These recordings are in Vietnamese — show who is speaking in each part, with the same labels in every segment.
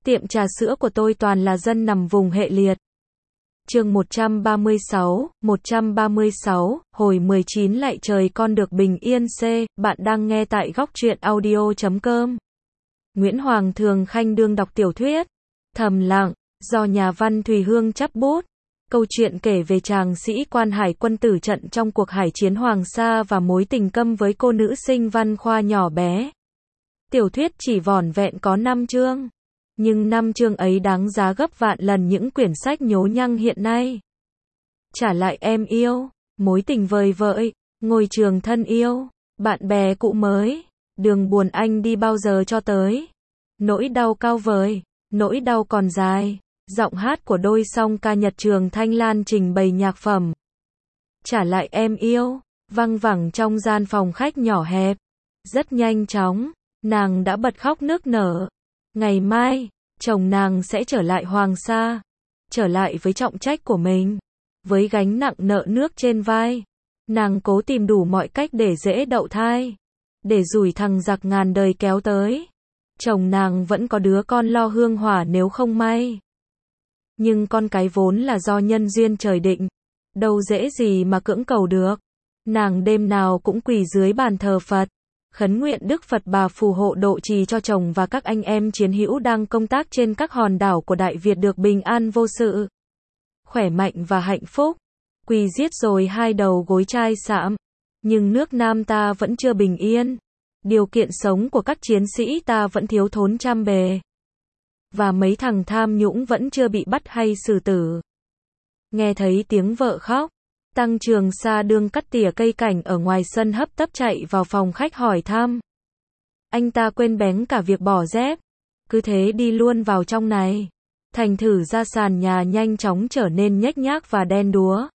Speaker 1: Tiệm trà sữa của tôi toàn là dân nằm vùng hệ liệt. Chương 136, hồi 19 lạy trời con được bình yên C, bạn đang nghe tại góc truyện audio.com. Nguyễn Hoàng Thường Khanh đương đọc tiểu thuyết Thầm Lặng, do nhà văn Thùy Hương chắp bút. Câu chuyện kể về chàng sĩ quan hải quân tử trận trong cuộc hải chiến Hoàng Sa và mối tình câm với cô nữ sinh văn khoa nhỏ bé. Tiểu thuyết chỉ vỏn vẹn có 5 chương. Nhưng 5 chương ấy đáng giá gấp vạn lần những quyển sách nhố nhăng hiện nay. Trả lại em yêu, mối tình vời vợi, ngôi trường thân yêu, bạn bè cũ mới, đường buồn anh đi bao giờ cho tới. Nỗi đau cao vời, nỗi đau còn dài, giọng hát của đôi song ca Nhật Trường Thanh Lan trình bày nhạc phẩm. Trả lại em yêu, văng vẳng trong gian phòng khách nhỏ hẹp. Rất nhanh chóng, nàng đã bật khóc nức nở. Ngày mai, chồng nàng sẽ trở lại Hoàng Sa, trở lại với trọng trách của mình, với gánh nặng nợ nước trên vai. Nàng cố tìm đủ mọi cách để dễ đậu thai, để rủi thằng giặc ngàn đời kéo tới. Chồng nàng vẫn có đứa con lo hương hỏa nếu không may. Nhưng con cái vốn là do nhân duyên trời định, đâu dễ gì mà cưỡng cầu được. Nàng đêm nào cũng quỳ dưới bàn thờ Phật, khấn nguyện Đức Phật Bà phù hộ độ trì cho chồng và các anh em chiến hữu đang công tác trên các hòn đảo của Đại Việt được bình an vô sự, khỏe mạnh và hạnh phúc. Quỳ giết rồi hai đầu gối chai sạm, nhưng nước Nam ta vẫn chưa bình yên. Điều kiện sống của các chiến sĩ ta vẫn thiếu thốn trăm bề. Và mấy thằng tham nhũng vẫn chưa bị bắt hay xử tử. Nghe thấy tiếng vợ khóc, Tăng Trường Sa đương cắt tỉa cây cảnh ở ngoài sân hấp tấp chạy vào phòng khách hỏi thăm. Anh ta quên bén cả việc bỏ dép, cứ thế đi luôn vào trong này. Thành thử ra sàn nhà nhanh chóng trở nên nhếch nhác và đen đúa.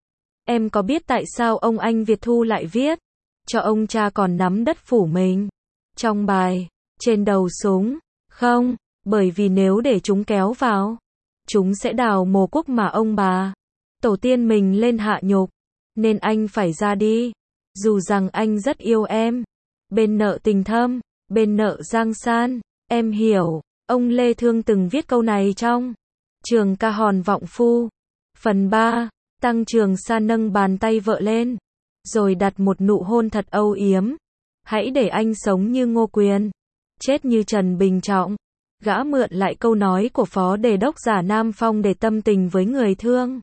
Speaker 1: Em có biết tại sao ông anh Việt Thu lại viết cho ông cha còn nắm đất phủ mình trong bài trên đầu súng không? Bởi vì nếu để chúng kéo vào, chúng sẽ đào mồ quốc mà ông bà tổ tiên mình lên hạ nhục, nên anh phải ra đi. Dù rằng anh rất yêu em, bên nợ tình thâm, bên nợ giang san, em hiểu. Ông Lê Thương từng viết câu này trong Trường Ca Hòn Vọng Phu. Phần 3, Tăng Trường Sa nâng bàn tay vợ lên, rồi đặt một nụ hôn thật âu yếm. Hãy để anh sống như Ngô Quyền, chết như Trần Bình Trọng. Gã mượn lại câu nói của Phó Đề đốc Giả Nam Phong để tâm tình với người thương.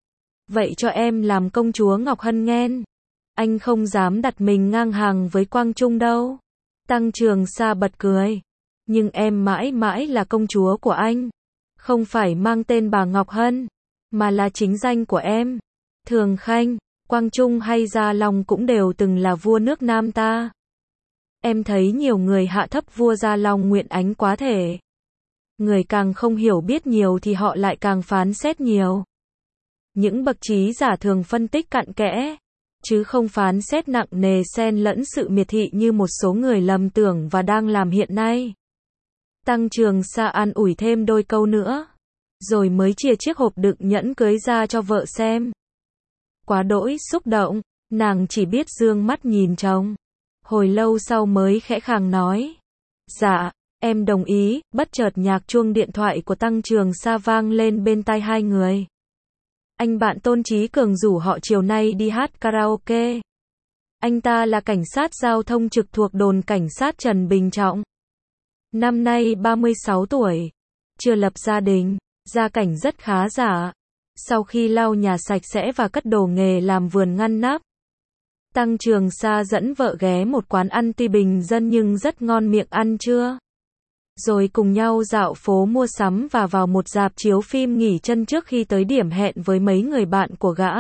Speaker 1: Vậy cho em làm công chúa Ngọc Hân nghen. Anh không dám đặt mình ngang hàng với Quang Trung đâu. Tăng Trường Sa bật cười. Nhưng em mãi mãi là công chúa của anh. Không phải mang tên bà Ngọc Hân, mà là chính danh của em. Thường Khanh, Quang Trung hay Gia Long cũng đều từng là vua nước Nam ta. Em thấy nhiều người hạ thấp vua Gia Long Nguyện Ánh quá thể. Người càng không hiểu biết nhiều thì họ lại càng phán xét nhiều. Những bậc trí giả thường phân tích cặn kẽ, chứ không phán xét nặng nề xen lẫn sự miệt thị như một số người lầm tưởng và đang làm hiện nay. Tăng Trường Sa an ủi thêm đôi câu nữa, rồi mới chia chiếc hộp đựng nhẫn cưới ra cho vợ xem. Quá đỗi xúc động, nàng chỉ biết dương mắt nhìn chồng. Hồi lâu sau mới khẽ khàng nói, dạ, em đồng ý. Bất chợt nhạc chuông điện thoại của Tăng Trường Sa vang lên bên tai hai người. Anh bạn Tôn Chí Cường rủ họ chiều nay đi hát karaoke. Anh ta là cảnh sát giao thông trực thuộc đồn cảnh sát Trần Bình Trọng. Năm nay 36 tuổi, chưa lập gia đình, gia cảnh rất khá giả. Sau khi lau nhà sạch sẽ và cất đồ nghề làm vườn ngăn nắp, Tăng Trường Sa dẫn vợ ghé một quán ăn tuy bình dân nhưng rất ngon miệng ăn trưa. Rồi cùng nhau dạo phố mua sắm và vào một rạp chiếu phim nghỉ chân trước khi tới điểm hẹn với mấy người bạn của gã.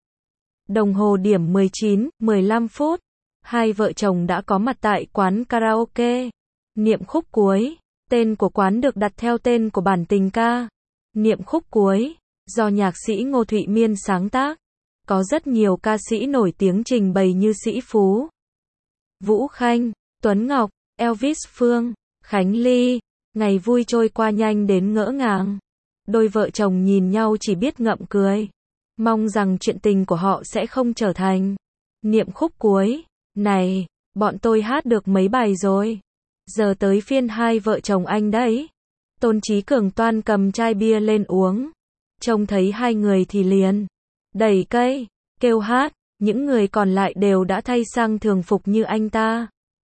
Speaker 1: Đồng hồ điểm 19:15 phút, hai vợ chồng đã có mặt tại quán karaoke. Niệm khúc cuối, tên của quán được đặt theo tên của bản tình ca Niệm khúc cuối, do nhạc sĩ Ngô Thụy Miên sáng tác. Có rất nhiều ca sĩ nổi tiếng trình bày như Sĩ Phú, Vũ Khanh, Tuấn Ngọc, Elvis Phương, Khánh Ly. Ngày vui trôi qua nhanh đến ngỡ ngàng. Đôi vợ chồng nhìn nhau chỉ biết ngậm cười, mong rằng chuyện tình của họ sẽ không trở thành niệm khúc cuối. Này, bọn tôi hát được mấy bài rồi, giờ tới phiên hai vợ chồng anh đấy. Tôn Chí Cường toan cầm chai bia lên uống. Trông thấy hai người thì liền đẩy cây, kêu hát, những người còn lại đều đã thay sang thường phục như anh ta.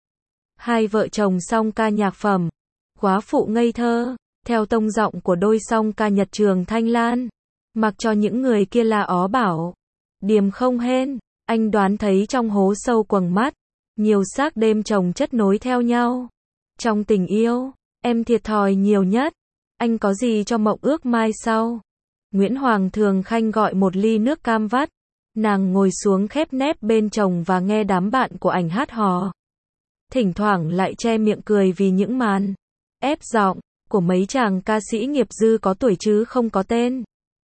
Speaker 1: Hai vợ chồng song ca nhạc phẩm, quá phụ ngây thơ, theo tông giọng của đôi song ca Nhật Trường Thanh Lan, mặc cho những người kia la ó bảo, điềm không hên, anh đoán thấy trong hố sâu quầng mắt, nhiều xác đêm chồng chất nối theo nhau. Trong tình yêu, em thiệt thòi nhiều nhất, anh có gì cho mộng ước mai sau. Nguyễn Hoàng Thường Khanh gọi một ly nước cam vắt, nàng ngồi xuống khép nép bên chồng và nghe đám bạn của ảnh hát hò. Thỉnh thoảng lại che miệng cười vì những màn ép giọng của mấy chàng ca sĩ nghiệp dư có tuổi chứ không có tên.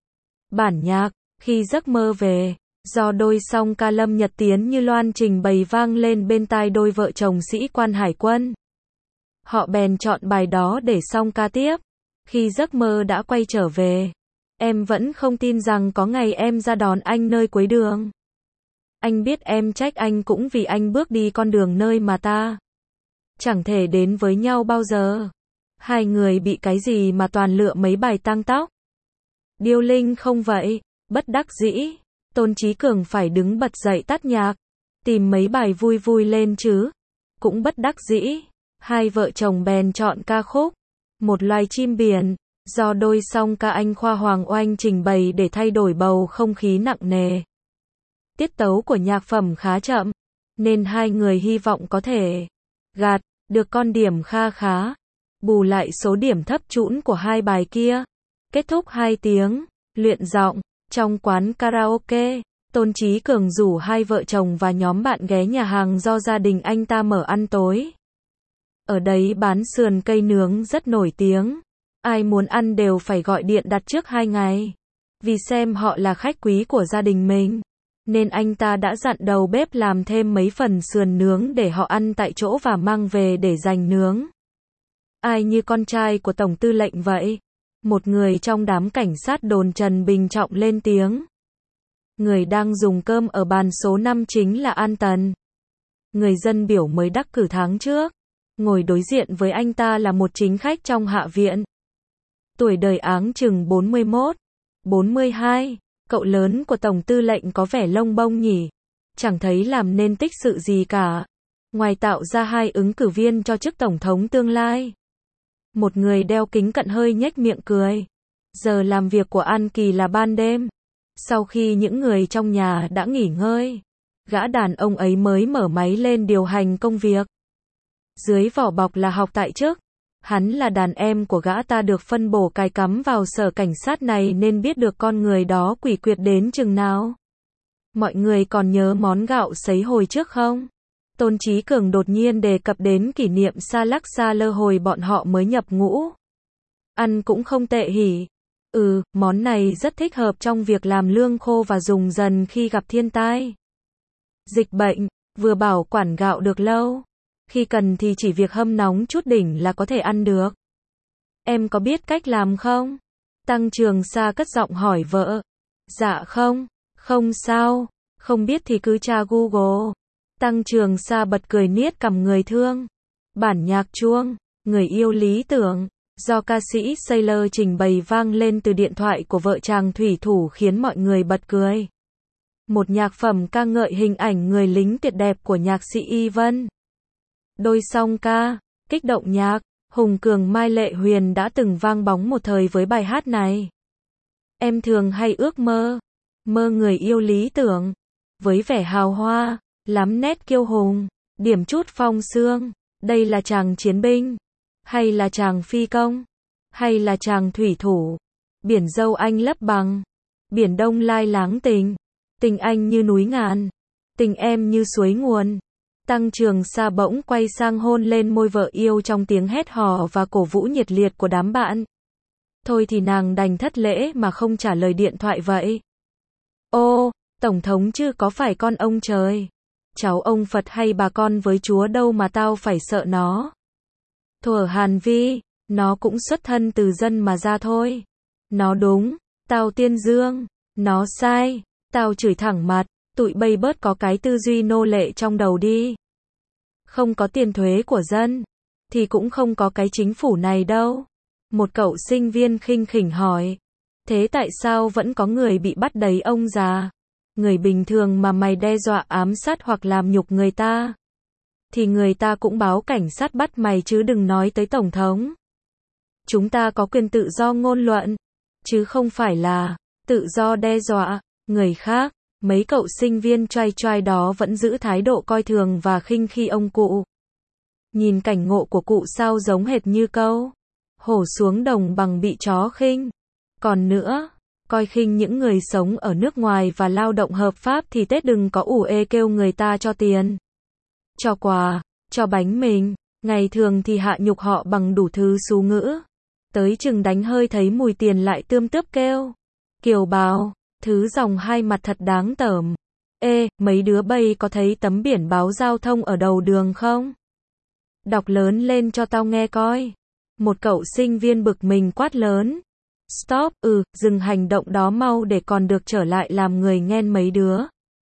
Speaker 1: Bản nhạc Khi Giấc Mơ Về, do đôi song ca Lâm Nhật Tiến như loan trình bày vang lên bên tai đôi vợ chồng sĩ quan hải quân. Họ bèn chọn bài đó để song ca tiếp. Khi giấc mơ đã quay trở về, em vẫn không tin rằng có ngày em ra đón anh nơi cuối đường. Anh biết em trách anh cũng vì anh bước đi con đường nơi mà ta chẳng thể đến với nhau bao giờ. Hai người bị cái gì mà toàn lựa mấy bài tang tóc. Điêu Linh không vậy, bất đắc dĩ, Tôn Chí Cường phải đứng bật dậy tắt nhạc, tìm mấy bài vui vui lên chứ. Cũng bất đắc dĩ, hai vợ chồng bèn chọn ca khúc Một Loài Chim Biển, do đôi song ca anh Khoa Hoàng Oanh trình bày để thay đổi bầu không khí nặng nề. Tiết tấu của nhạc phẩm khá chậm, nên hai người hy vọng có thể gạt được con điểm kha khá, bù lại số điểm thấp trũn của hai bài kia. Kết thúc 2 tiếng luyện giọng trong quán karaoke, Tôn Chí Cường rủ hai vợ chồng và nhóm bạn ghé nhà hàng do gia đình anh ta mở ăn tối. Ở đấy bán sườn cây nướng rất nổi tiếng. Ai muốn ăn đều phải gọi điện đặt trước 2 ngày. Vì xem họ là khách quý của gia đình mình, nên anh ta đã dặn đầu bếp làm thêm mấy phần sườn nướng để họ ăn tại chỗ và mang về để dành nướng. Ai như con trai của Tổng Tư lệnh vậy? Một người trong đám cảnh sát đồn Trần Bình Trọng lên tiếng. Người đang dùng cơm ở bàn số 5 chính là An Tần. Người dân biểu mới đắc cử tháng trước. Ngồi đối diện với anh ta là một chính khách trong hạ viện. Tuổi đời áng chừng 41, 42, cậu lớn của Tổng Tư lệnh có vẻ lông bông nhỉ. Chẳng thấy làm nên tích sự gì cả, ngoài tạo ra 2 ứng cử viên cho chức Tổng thống tương lai. Một người đeo kính cận hơi nhếch miệng cười. Giờ làm việc của An Kỳ là ban đêm. Sau khi những người trong nhà đã nghỉ ngơi, gã đàn ông ấy mới mở máy lên điều hành công việc. Dưới vỏ bọc là học tại chức, hắn là đàn em của gã ta được phân bổ cài cắm vào sở cảnh sát này nên biết được con người đó quỷ quyệt đến chừng nào. Mọi người còn nhớ món gạo sấy hồi trước không? Tôn Chí Cường đột nhiên đề cập đến kỷ niệm xa lắc xa lơ hồi bọn họ mới nhập ngũ. Ăn cũng không tệ hỉ. Món này rất thích hợp trong việc làm lương khô và dùng dần khi gặp thiên tai, dịch bệnh, vừa bảo quản gạo được lâu. Khi cần thì chỉ việc hâm nóng chút đỉnh là có thể ăn được. Em có biết cách làm không? Tăng Trường Sa cất giọng hỏi vợ. Dạ không sao, không biết thì cứ tra Google. Tăng Trường Sa bật cười niết cằm người thương. Bản nhạc chuông, Người Yêu Lý Tưởng, do ca sĩ Sailor trình bày vang lên từ điện thoại của vợ chàng thủy thủ khiến mọi người bật cười. Một nhạc phẩm ca ngợi hình ảnh người lính tuyệt đẹp của nhạc sĩ Y Vân. Đôi song ca, kích động nhạc, Hùng Cường Mai Lệ Huyền đã từng vang bóng một thời với bài hát này. Em thường hay ước mơ người yêu lý tưởng, với vẻ hào hoa, lắm nét kiêu hùng, điểm chút phong sương. Đây là chàng chiến binh, hay là chàng phi công, hay là chàng thủy thủ. Biển dâu anh lấp bằng, biển đông lai láng tình, tình anh như núi ngàn, tình em như suối nguồn. Tăng Trường Sa bỗng quay sang hôn lên môi vợ yêu trong tiếng hét hò và cổ vũ nhiệt liệt của đám bạn. Thôi thì nàng đành thất lễ mà không trả lời điện thoại vậy. Ô, Tổng thống chứ có phải con ông trời, cháu ông Phật hay bà con với Chúa đâu mà tao phải sợ nó. Thuở Hàn Vi, nó cũng xuất thân từ dân mà ra thôi. Nó đúng, tao tiên dương, nó sai, tao chửi thẳng mặt. Tụi bay bớt có cái tư duy nô lệ trong đầu đi. Không có tiền thuế của dân, thì cũng không có cái chính phủ này đâu. Một cậu sinh viên khinh khỉnh hỏi. Thế tại sao vẫn có người bị bắt đấy ông già? Người bình thường mà mày đe dọa ám sát hoặc làm nhục người ta, thì người ta cũng báo cảnh sát bắt mày chứ đừng nói tới tổng thống. Chúng ta có quyền tự do ngôn luận, chứ không phải là tự do đe dọa người khác. Mấy cậu sinh viên trai trai đó vẫn giữ thái độ coi thường và khinh khi ông cụ. Nhìn cảnh ngộ của cụ sao giống hệt như câu hổ xuống đồng bằng bị chó khinh. Còn nữa, coi khinh những người sống ở nước ngoài và lao động hợp pháp thì Tết đừng có ủ ê kêu người ta cho tiền, cho quà, cho bánh mình. Ngày thường thì hạ nhục họ bằng đủ thứ xú ngữ. Tới chừng đánh hơi thấy mùi tiền lại tươm tướp kêu kiều bào, thứ dòng hai mặt thật đáng tởm. Ê, mấy đứa bay có thấy tấm biển báo giao thông ở đầu đường không? Đọc lớn lên cho tao nghe coi. Một cậu sinh viên bực mình quát lớn. Stop, dừng hành động đó mau để còn được trở lại làm người nghe mấy đứa.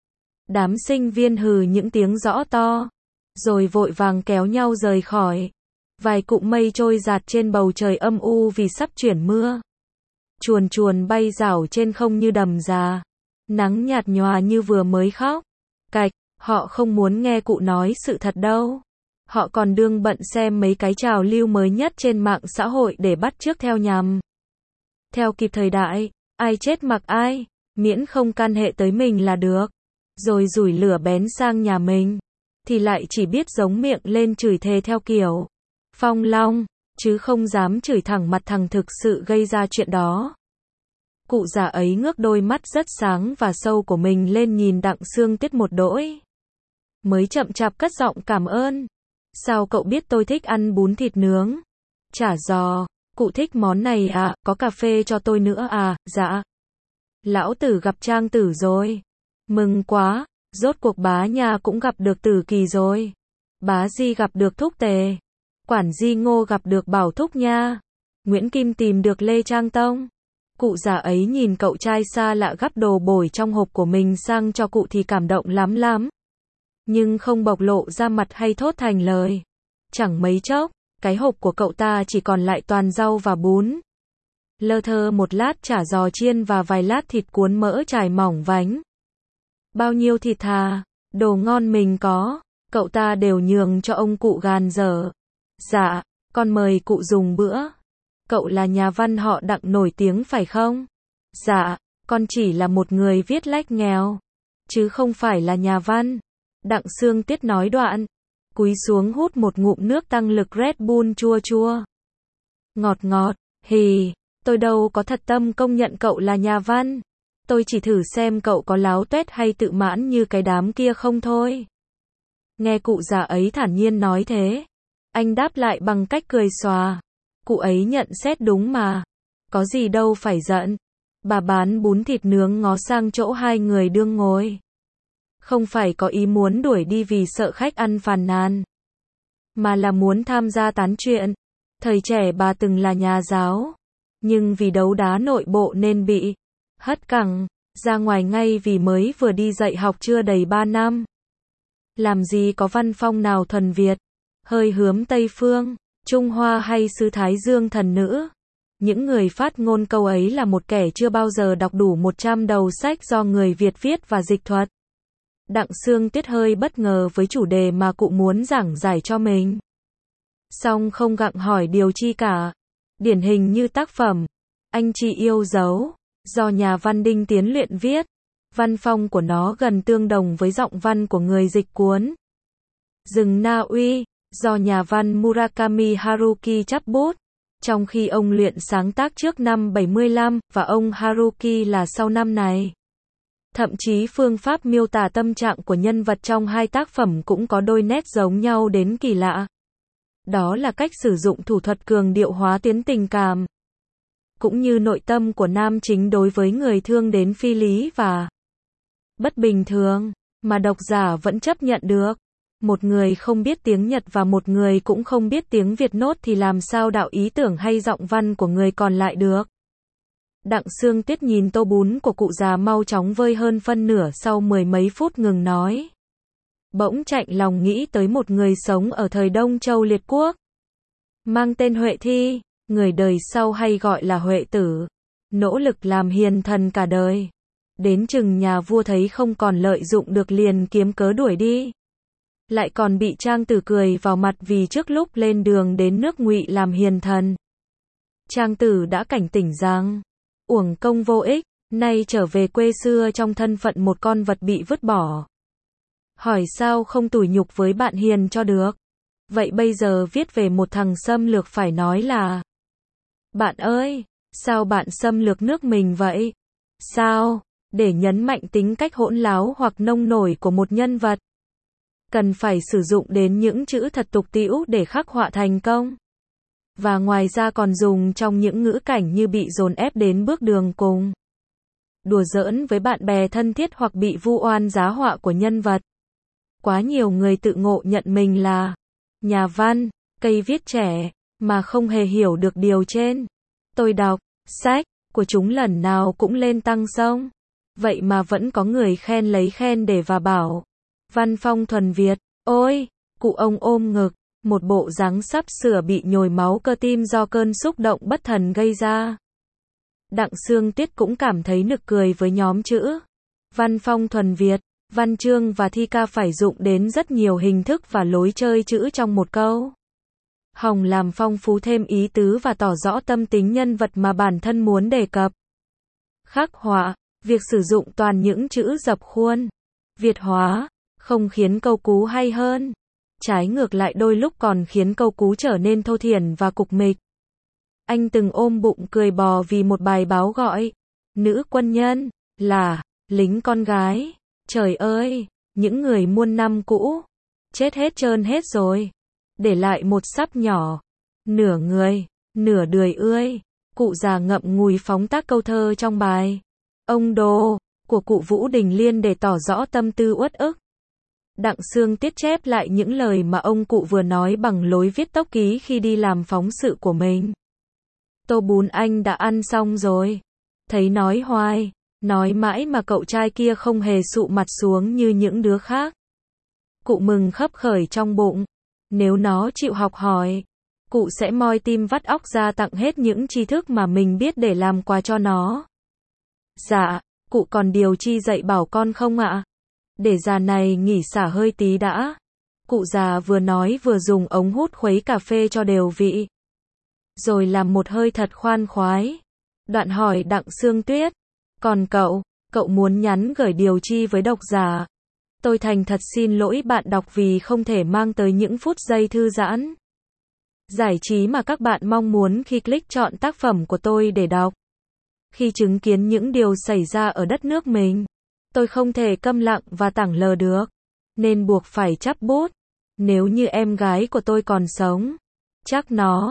Speaker 1: Đám sinh viên hừ những tiếng rõ to, rồi vội vàng kéo nhau rời khỏi. Vài cụm mây trôi dạt trên bầu trời âm u vì sắp chuyển mưa. Chuồn chuồn bay rảo trên không như đầm già. Nắng nhạt nhòa như vừa mới khóc. Cạch, họ không muốn nghe cụ nói sự thật đâu. Họ còn đương bận xem mấy cái trào lưu mới nhất trên mạng xã hội để bắt chước theo nhằm theo kịp thời đại. Ai chết mặc ai, miễn không can hệ tới mình là được. Rồi rủi lửa bén sang nhà mình, thì lại chỉ biết giống miệng lên chửi thề theo kiểu Phong Long, chứ không dám chửi thẳng mặt thằng thực sự gây ra chuyện đó. Cụ già ấy ngước đôi mắt rất sáng và sâu của mình lên nhìn Đặng Sương Tuyết một đỗi. Mới chậm chạp cất giọng cảm ơn. Sao cậu biết tôi thích ăn bún thịt nướng? Chả giò, cụ thích món này à, có cà phê cho tôi nữa à, dạ. Lão tử gặp Trang Tử rồi. Mừng quá, rốt cuộc bá nhà cũng gặp được Tử Kỳ rồi. Bá Di gặp được Thúc Tề. Quản Di Ngô gặp được Bảo Thúc nha. Nguyễn Kim tìm được Lê Trang Tông. Cụ già ấy nhìn cậu trai xa lạ gắp đồ bổi trong hộp của mình sang cho cụ thì cảm động lắm lắm. Nhưng không bộc lộ ra mặt hay thốt thành lời. Chẳng mấy chốc, cái hộp của cậu ta chỉ còn lại toàn rau và bún. Lơ thơ một lát chả giò chiên và vài lát thịt cuốn mỡ trải mỏng vánh. Bao nhiêu thịt thà, đồ ngon mình có, cậu ta đều nhường cho ông cụ gàn dở. Dạ, con mời cụ dùng bữa. Cậu là nhà văn họ Đặng nổi tiếng phải không? Dạ, con chỉ là một người viết lách nghèo, chứ không phải là nhà văn. Đặng Sương Tuyết nói đoạn, cúi xuống hút một ngụm nước tăng lực Red Bull chua chua. Ngọt ngọt, hì, tôi đâu có thật tâm công nhận cậu là nhà văn. Tôi chỉ thử xem cậu có láo tuét hay tự mãn như cái đám kia không thôi. Nghe cụ già ấy thản nhiên nói thế, anh đáp lại bằng cách cười xòa. Cụ ấy nhận xét đúng mà. Có gì đâu phải giận. Bà bán bún thịt nướng ngó sang chỗ hai người đương ngồi. Không phải có ý muốn đuổi đi vì sợ khách ăn phàn nàn, mà là muốn tham gia tán chuyện. Thời trẻ bà từng là nhà giáo, nhưng vì đấu đá nội bộ nên bị hất cẳng ra ngoài ngay vì mới vừa đi dạy học chưa đầy 3 năm. Làm gì có văn phong nào thuần Việt, hơi hướng Tây Phương, Trung Hoa hay xứ Thái Dương thần nữ. Những người phát ngôn câu ấy là một kẻ chưa bao giờ đọc đủ 100 đầu sách do người Việt viết và dịch thuật. Đặng Sương Tuyết hơi bất ngờ với chủ đề mà cụ muốn giảng giải cho mình. Song không gặng hỏi điều chi cả. Điển hình như tác phẩm Anh Chị Yêu Dấu, do nhà văn Đinh Tiến luyện viết. Văn phong của nó gần tương đồng với giọng văn của người dịch cuốn Rừng Na Uy, do nhà văn Murakami Haruki chắp bút. Trong khi ông luyện sáng tác trước năm 75, và ông Haruki là sau năm này. Thậm chí phương pháp miêu tả tâm trạng của nhân vật trong hai tác phẩm cũng có đôi nét giống nhau đến kỳ lạ. Đó là cách sử dụng thủ thuật cường điệu hóa tuyến tình cảm, cũng như nội tâm của nam chính đối với người thương đến phi lý và bất bình thường, mà độc giả vẫn chấp nhận được. Một người không biết tiếng Nhật và một người cũng không biết tiếng Việt nốt thì làm sao đạo ý tưởng hay giọng văn của người còn lại được. Đặng Sương Tuyết nhìn tô bún của cụ già mau chóng vơi hơn phân nửa sau 10 mấy phút ngừng nói. Bỗng chạnh lòng nghĩ tới một người sống ở thời Đông Châu Liệt Quốc, mang tên Huệ Thi. người đời sau hay gọi là Huệ tử, nỗ lực làm hiền thần cả đời. Đến chừng nhà vua thấy không còn lợi dụng được liền kiếm cớ đuổi đi. Lại còn bị Trang Tử cười vào mặt vì trước lúc lên đường đến nước Ngụy làm hiền thần. Trang Tử đã cảnh tỉnh rằng, uổng công vô ích, nay trở về quê xưa trong thân phận một con vật bị vứt bỏ. Hỏi sao không tủi nhục với bạn hiền cho được. Vậy bây giờ viết về một thằng xâm lược phải nói là, bạn ơi, sao bạn xâm lược nước mình vậy? Sao? Để nhấn mạnh tính cách hỗn láo hoặc nông nổi của một nhân vật, cần phải sử dụng đến những chữ thật tục tĩu để khắc họa thành công. Và ngoài ra còn dùng trong những ngữ cảnh như bị dồn ép đến bước đường cùng, đùa giỡn với bạn bè thân thiết hoặc bị vu oan giá họa của nhân vật. Quá nhiều người tự ngộ nhận mình là nhà văn, cây viết trẻ, mà không hề hiểu được điều trên. Tôi đọc sách của chúng lần nào cũng lên tăng sông. Vậy mà vẫn có người khen lấy khen để và bảo, văn phong thuần Việt. Ôi, cụ ông ôm ngực, một bộ dáng sắp sửa bị nhồi máu cơ tim do cơn xúc động bất thần gây ra. Đặng Sương Tiết cũng cảm thấy nực cười với nhóm chữ văn phong thuần Việt. Văn chương và thi ca phải dụng đến rất nhiều hình thức và lối chơi chữ trong một câu. Hòng làm phong phú thêm ý tứ và tỏ rõ tâm tính nhân vật mà bản thân muốn đề cập. Khắc họa, việc sử dụng toàn những chữ dập khuôn, Việt hóa, không khiến câu cú hay hơn. Trái ngược lại đôi lúc còn khiến câu cú trở nên thô thiển và cục mịch. Anh từng ôm bụng cười bò vì một bài báo gọi, nữ quân nhân, là, lính con gái. Trời ơi, những người muôn năm cũ, chết hết trơn hết rồi. Để lại một sắp nhỏ, nửa người, nửa đười ươi. Cụ già ngậm ngùi phóng tác câu thơ trong bài Ông Đồ, của cụ Vũ Đình Liên để tỏ rõ tâm tư uất ức. Đặng Sương Tiết chép lại những lời mà ông cụ vừa nói bằng lối viết tốc ký khi đi làm phóng sự của mình. Tô bún anh đã ăn xong rồi. Thấy nói hoài, nói mãi mà cậu trai kia không hề sụ mặt xuống như những đứa khác. Cụ mừng khấp khởi trong bụng. Nếu nó chịu học hỏi, cụ sẽ moi tim vắt óc ra tặng hết những tri thức mà mình biết để làm quà cho nó. Dạ, cụ còn điều chi dạy bảo con không ạ? Để già này nghỉ xả hơi tí đã. Cụ già vừa nói vừa dùng ống hút khuấy cà phê cho đều vị. Rồi làm một hơi thật khoan khoái. Đoạn hỏi Đặng Sương Tuyết. Còn cậu muốn nhắn gửi điều chi với độc giả? Tôi thành thật xin lỗi bạn đọc vì không thể mang tới những phút giây thư giãn, giải trí mà các bạn mong muốn khi click chọn tác phẩm của tôi để đọc. Khi chứng kiến những điều xảy ra ở đất nước mình, tôi không thể câm lặng và tảng lờ được, nên buộc phải chắp bút. Nếu như em gái của tôi còn sống, chắc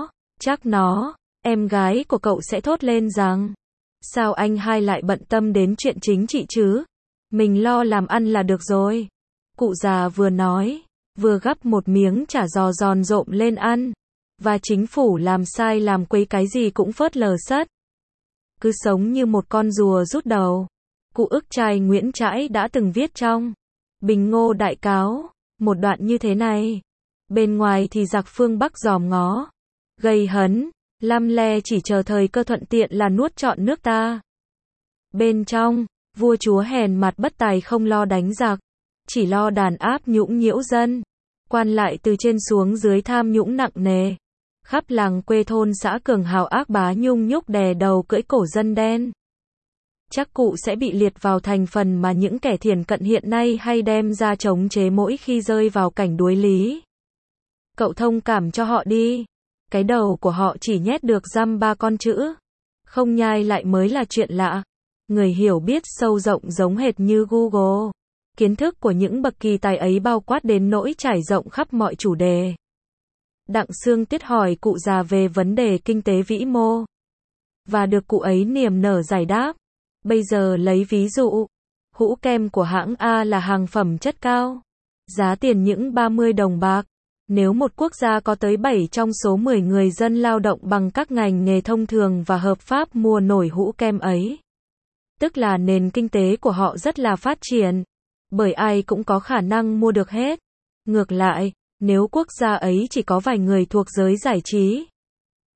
Speaker 1: nó, em gái của cậu sẽ thốt lên rằng, sao anh hai lại bận tâm đến chuyện chính trị chứ? Mình lo làm ăn là được rồi. Cụ già vừa nói, vừa gắp một miếng chả giò giòn rộm lên ăn. Và chính phủ làm sai làm quấy cái gì cũng phớt lờ sất. Cứ sống như một con rùa rút đầu. Cụ ức trai Nguyễn Trãi đã từng viết trong Bình Ngô Đại Cáo, một đoạn như thế này. Bên ngoài thì giặc phương Bắc dòm ngó, gây hấn, lăm le chỉ chờ thời cơ thuận tiện là nuốt trọn nước ta. Bên trong, vua chúa hèn mặt bất tài không lo đánh giặc, chỉ lo đàn áp nhũng nhiễu dân. Quan lại từ trên xuống dưới tham nhũng nặng nề. Khắp làng quê thôn xã cường hào ác bá nhung nhúc đè đầu cưỡi cổ dân đen. Chắc cụ sẽ bị liệt vào thành phần mà những kẻ thiển cận hiện nay hay đem ra chống chế mỗi khi rơi vào cảnh đuối lý. Cậu thông cảm cho họ đi. Cái đầu của họ chỉ nhét được dăm ba con chữ. Không nhai lại mới là chuyện lạ. Người hiểu biết sâu rộng giống hệt như Google. Kiến thức của những bậc kỳ tài ấy bao quát đến nỗi trải rộng khắp mọi chủ đề. Đặng Sương Tiết hỏi cụ già về vấn đề kinh tế vĩ mô. Và được cụ ấy niềm nở giải đáp. Bây giờ lấy ví dụ, hũ kem của hãng A là hàng phẩm chất cao. Giá tiền những 30 đồng bạc. Nếu một quốc gia có tới 7 trong số 10 người dân lao động bằng các ngành nghề thông thường và hợp pháp mua nổi hũ kem ấy, tức là nền kinh tế của họ rất là phát triển, bởi ai cũng có khả năng mua được hết. Ngược lại, nếu quốc gia ấy chỉ có vài người thuộc giới giải trí,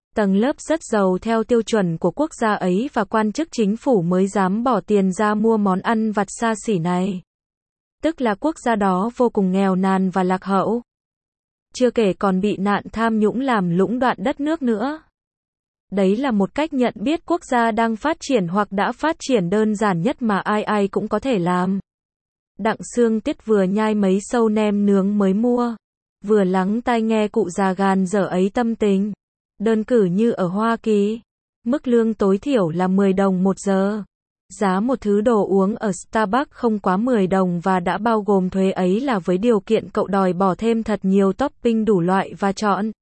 Speaker 1: Tầng lớp rất giàu theo tiêu chuẩn của quốc gia ấy và quan chức chính phủ mới dám bỏ tiền ra mua món ăn vặt xa xỉ này. Tức là quốc gia đó vô cùng nghèo nàn và lạc hậu. Chưa kể còn bị nạn tham nhũng làm lũng đoạn đất nước nữa. Đấy là một cách nhận biết quốc gia đang phát triển hoặc đã phát triển đơn giản nhất mà ai ai cũng có thể làm. Đặng Sương Tiết vừa nhai mấy sâu nem nướng mới mua, vừa lắng tai nghe cụ già gàn dở ấy tâm tình. Đơn cử như ở Hoa Kỳ, mức lương tối thiểu là 10 đồng một giờ. Giá một thứ đồ uống ở Starbucks không quá 10 đồng và đã bao gồm thuế, ấy là với điều kiện cậu đòi bỏ thêm thật nhiều topping đủ loại và chọn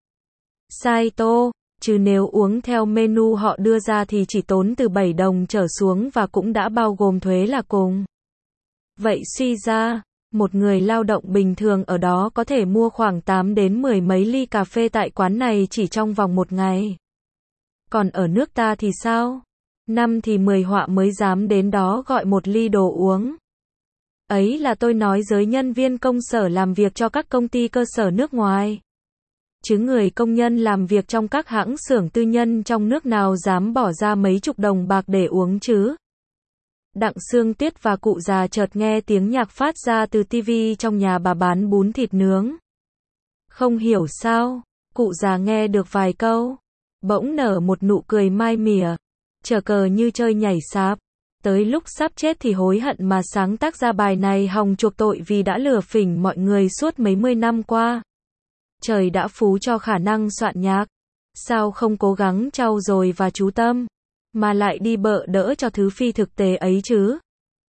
Speaker 1: Saito, chứ nếu uống theo menu họ đưa ra thì chỉ tốn từ 7 đồng trở xuống và cũng đã bao gồm thuế là cùng. Vậy suy ra, một người lao động bình thường ở đó có thể mua khoảng 8 đến 10 mấy ly cà phê tại quán này chỉ trong vòng một ngày. Còn ở nước ta thì sao? 5 thì 10 họa mới dám đến đó gọi một ly đồ uống. Ấy là tôi nói giới nhân viên công sở làm việc cho các công ty cơ sở nước ngoài. Chứ người công nhân làm việc trong các hãng xưởng tư nhân trong nước nào dám bỏ ra mấy chục đồng bạc để uống chứ? Đặng Sương Tiết và cụ già chợt nghe tiếng nhạc phát ra từ tivi trong nhà bà bán bún thịt nướng. Không hiểu sao, cụ già nghe được vài câu, bỗng nở một nụ cười mai mỉa, chở cờ như chơi nhảy sáp. Tới lúc sắp chết thì hối hận mà sáng tác ra bài này hòng chuộc tội vì đã lừa phỉnh mọi người suốt mấy mươi năm qua. Trời đã phú cho khả năng soạn nhạc, sao không cố gắng trau dồi và chú tâm, mà lại đi bợ đỡ cho thứ phi thực tế ấy chứ?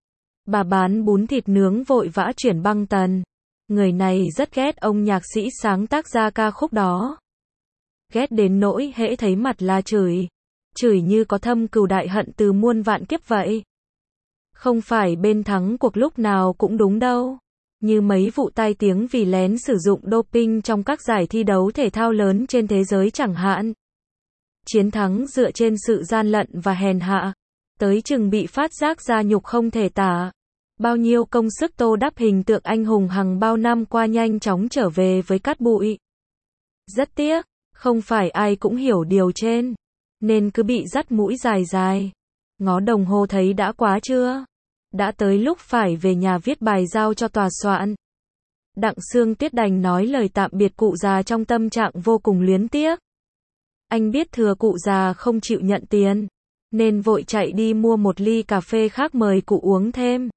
Speaker 1: Bà bán bún thịt nướng vội vã chuyển băng tần. Người này rất ghét ông nhạc sĩ sáng tác ra ca khúc đó. Ghét đến nỗi hễ thấy mặt là chửi. Chửi như có thâm cừu đại hận từ muôn vạn kiếp vậy. Không phải bên thắng cuộc lúc nào cũng đúng đâu. Như mấy vụ tai tiếng vì lén sử dụng doping trong các giải thi đấu thể thao lớn trên thế giới chẳng hạn. Chiến thắng dựa trên sự gian lận và hèn hạ, tới chừng bị phát giác ra nhục không thể tả. Bao nhiêu công sức tô đắp hình tượng anh hùng hằng bao năm qua nhanh chóng trở về với cát bụi. Rất tiếc, không phải ai cũng hiểu điều trên, nên cứ bị dắt mũi dài dài. Ngó đồng hồ thấy đã quá chưa? Đã tới lúc phải về nhà viết bài giao cho tòa soạn. Đặng Sương Tiết đành nói lời tạm biệt cụ già trong tâm trạng vô cùng luyến tiếc. Anh biết thừa cụ già không chịu nhận tiền, nên vội chạy đi mua một ly cà phê khác mời cụ uống thêm.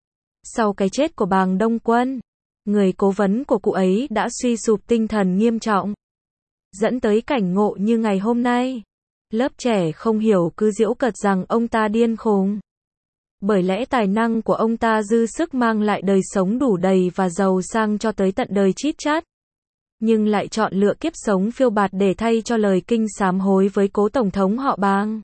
Speaker 1: Sau cái chết của Bàng Đông Quân, người cố vấn của cụ ấy đã suy sụp tinh thần nghiêm trọng, dẫn tới cảnh ngộ như ngày hôm nay. Lớp trẻ không hiểu cứ giễu cợt rằng ông ta điên khùng. Bởi lẽ tài năng của ông ta dư sức mang lại đời sống đủ đầy và giàu sang cho tới tận đời chít chát. Nhưng lại chọn lựa kiếp sống phiêu bạt để thay cho lời kinh sám hối với cố tổng thống họ Bàng.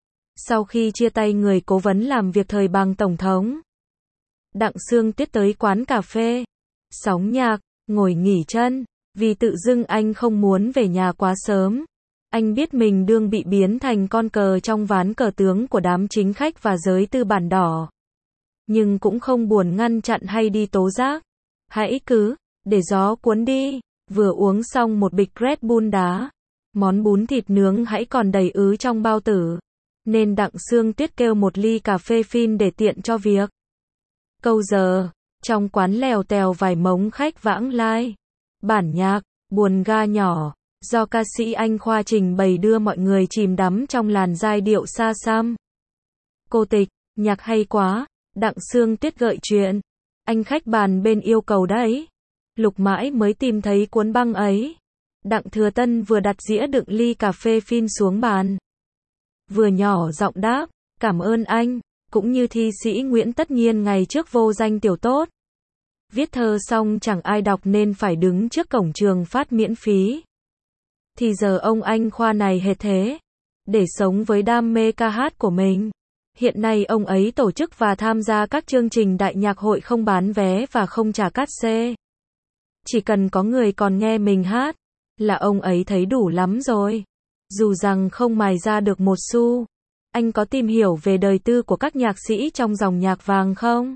Speaker 1: Sau khi chia tay người cố vấn làm việc thời Bàng tổng thống, Đặng Sương Tiết tới quán cà phê, sóng nhạc, ngồi nghỉ chân, vì tự dưng anh không muốn về nhà quá sớm. Anh biết mình đương bị biến thành con cờ trong ván cờ tướng của đám chính khách và giới tư bản đỏ. Nhưng cũng không buồn ngăn chặn hay đi tố giác. Hãy cứ, để gió cuốn đi. Vừa uống xong một bịch Red Bull đá, món bún thịt nướng hãy còn đầy ứ trong bao tử, nên Đặng Sương Tiết kêu một ly cà phê phin để tiện cho việc. Câu giờ, trong quán lèo tèo vài mống khách vãng lai. Bản nhạc, buồn ga nhỏ, do ca sĩ Anh Khoa trình bày đưa mọi người chìm đắm trong làn giai điệu xa xăm. Cô Tịch, nhạc hay quá, Đặng Sương Tiết gợi chuyện. Anh khách bàn bên yêu cầu đấy. Lục mãi mới tìm thấy cuốn băng ấy. Đặng Thừa Tân vừa đặt dĩa đựng ly cà phê phin xuống bàn, vừa nhỏ giọng đáp, cảm ơn anh, cũng như thi sĩ Nguyễn Tất Nhiên ngày trước vô danh tiểu tốt. Viết thơ xong chẳng ai đọc nên phải đứng trước cổng trường phát miễn phí. Thì giờ ông Anh Khoa này hệt thế. Để sống với đam mê ca hát của mình. Hiện nay ông ấy tổ chức và tham gia các chương trình đại nhạc hội không bán vé và không trả cát xê. Chỉ cần có người còn nghe mình hát, là ông ấy thấy đủ lắm rồi. Dù rằng không mài ra được một xu. Anh có tìm hiểu về đời tư của các nhạc sĩ trong dòng nhạc vàng không?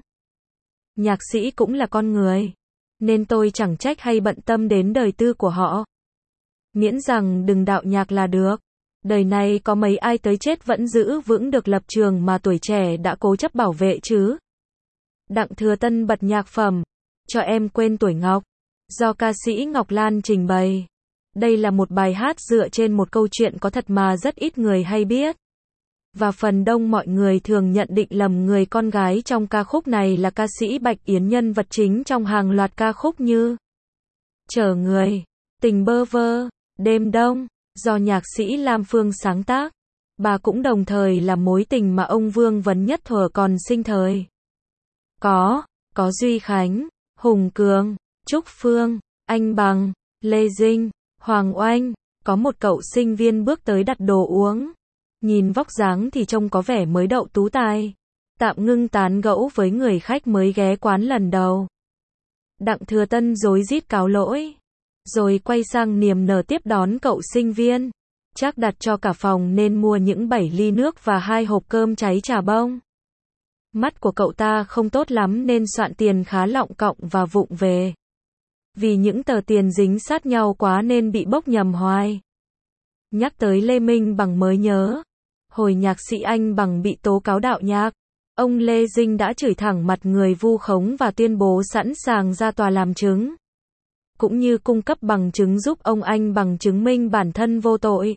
Speaker 1: Nhạc sĩ cũng là con người, nên tôi chẳng trách hay bận tâm đến đời tư của họ. Miễn rằng đừng đạo nhạc là được. Đời này có mấy ai tới chết vẫn giữ vững được lập trường mà tuổi trẻ đã cố chấp bảo vệ chứ. Đặng Thừa Tân bật nhạc phẩm Cho Em Quên Tuổi Ngọc, do ca sĩ Ngọc Lan trình bày. Đây là một bài hát dựa trên một câu chuyện có thật mà rất ít người hay biết. Và phần đông mọi người thường nhận định lầm người con gái trong ca khúc này là ca sĩ Bạch Yến, nhân vật chính trong hàng loạt ca khúc như Chờ Người, Tình Bơ Vơ, Đêm Đông, do nhạc sĩ Lam Phương sáng tác. Bà cũng đồng thời là mối tình mà ông Vương Vấn Nhất thuở còn sinh thời. Có Duy Khánh, Hùng Cường, Trúc Phương, Anh Bằng, Lê Dinh, Hoàng Oanh. Có một cậu sinh viên bước tới đặt đồ uống. Nhìn vóc dáng thì trông có vẻ mới đậu tú tài. Tạm ngưng tán gẫu với người khách mới ghé quán lần đầu. Đặng Thừa Tân rối rít cáo lỗi, rồi quay sang niềm nở tiếp đón cậu sinh viên. Chắc đặt cho cả phòng nên mua những 7 ly nước và 2 hộp cơm cháy chả bông. Mắt của cậu ta không tốt lắm nên soạn tiền khá lọng cọng và vụng về. Vì những tờ tiền dính sát nhau quá nên bị bốc nhầm hoài. Nhắc tới Lê Minh Bằng mới nhớ. Hồi nhạc sĩ Anh Bằng bị tố cáo đạo nhạc, ông Lê Dinh đã chửi thẳng mặt người vu khống và tuyên bố sẵn sàng ra tòa làm chứng. Cũng như cung cấp bằng chứng giúp ông Anh Bằng chứng minh bản thân vô tội.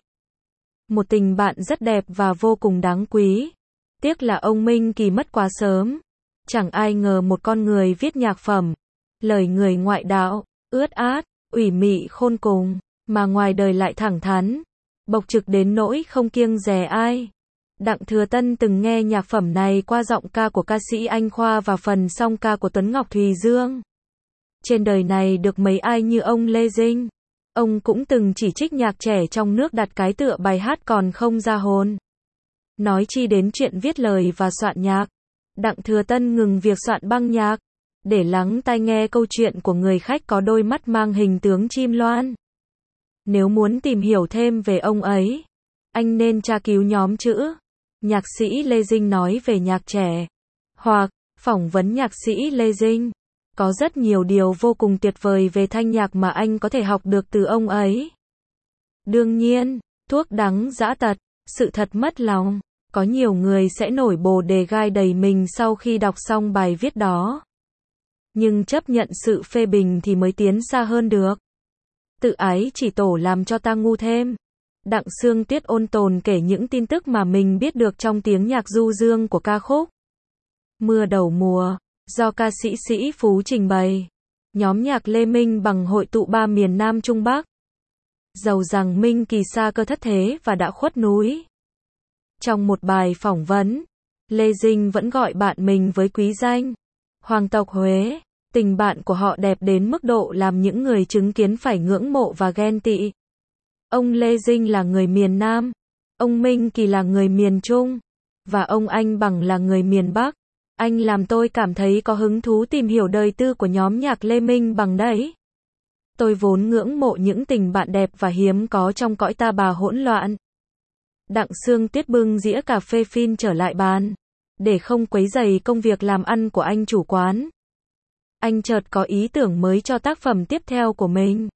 Speaker 1: Một tình bạn rất đẹp và vô cùng đáng quý. Tiếc là ông Minh Kỳ mất quá sớm. Chẳng ai ngờ một con người viết nhạc phẩm, lời người ngoại đạo, ướt át, ủy mị khôn cùng, mà ngoài đời lại thẳng thắn, bộc trực đến nỗi không kiêng dè ai. Đặng Thừa Tân từng nghe nhạc phẩm này qua giọng ca của ca sĩ Anh Khoa và phần song ca của Tuấn Ngọc Thùy Dương. Trên đời này được mấy ai như ông Lê Dinh. Ông cũng từng chỉ trích nhạc trẻ trong nước đặt cái tựa bài hát còn không ra hồn. Nói chi đến chuyện viết lời và soạn nhạc. Đặng Thừa Tân ngừng việc soạn băng nhạc, để lắng tai nghe câu chuyện của người khách có đôi mắt mang hình tướng chim loan. Nếu muốn tìm hiểu thêm về ông ấy, anh nên tra cứu nhóm chữ. Nhạc sĩ Lê Dinh nói về nhạc trẻ, hoặc phỏng vấn nhạc sĩ Lê Dinh. Có rất nhiều điều vô cùng tuyệt vời về thanh nhạc mà anh có thể học được từ ông ấy. Đương nhiên, thuốc đắng dã tật, sự thật mất lòng. Có nhiều người sẽ nổi bồ đề gai đầy mình sau khi đọc xong bài viết đó. Nhưng chấp nhận sự phê bình thì mới tiến xa hơn được. Tự ái chỉ tổ làm cho ta ngu thêm. Đặng Sương Tuyết ôn tồn kể những tin tức mà mình biết được trong tiếng nhạc du dương của ca khúc Mưa Đầu Mùa, do ca sĩ Sĩ Phú trình bày. Nhóm nhạc Lê Minh Bằng hội tụ ba miền Nam Trung Bắc. Dầu rằng Minh Kỳ xa cơ thất thế và đã khuất núi. Trong một bài phỏng vấn, Lê Dinh vẫn gọi bạn mình với quý danh Hoàng tộc Huế. Tình bạn của họ đẹp đến mức độ làm những người chứng kiến phải ngưỡng mộ và ghen tị. Ông Lê Dinh là người miền Nam, ông Minh Kỳ là người miền Trung, và ông Anh Bằng là người miền Bắc. Anh làm tôi cảm thấy có hứng thú tìm hiểu đời tư của nhóm nhạc Lê Minh Bằng đấy. Tôi vốn ngưỡng mộ những tình bạn đẹp và hiếm có trong cõi ta bà hỗn loạn. Đặng Sương Tuyết bưng dĩa cà phê phin trở lại bàn, để không quấy rầy công việc làm ăn của anh chủ quán. Anh chợt có ý tưởng mới cho tác phẩm tiếp theo của mình.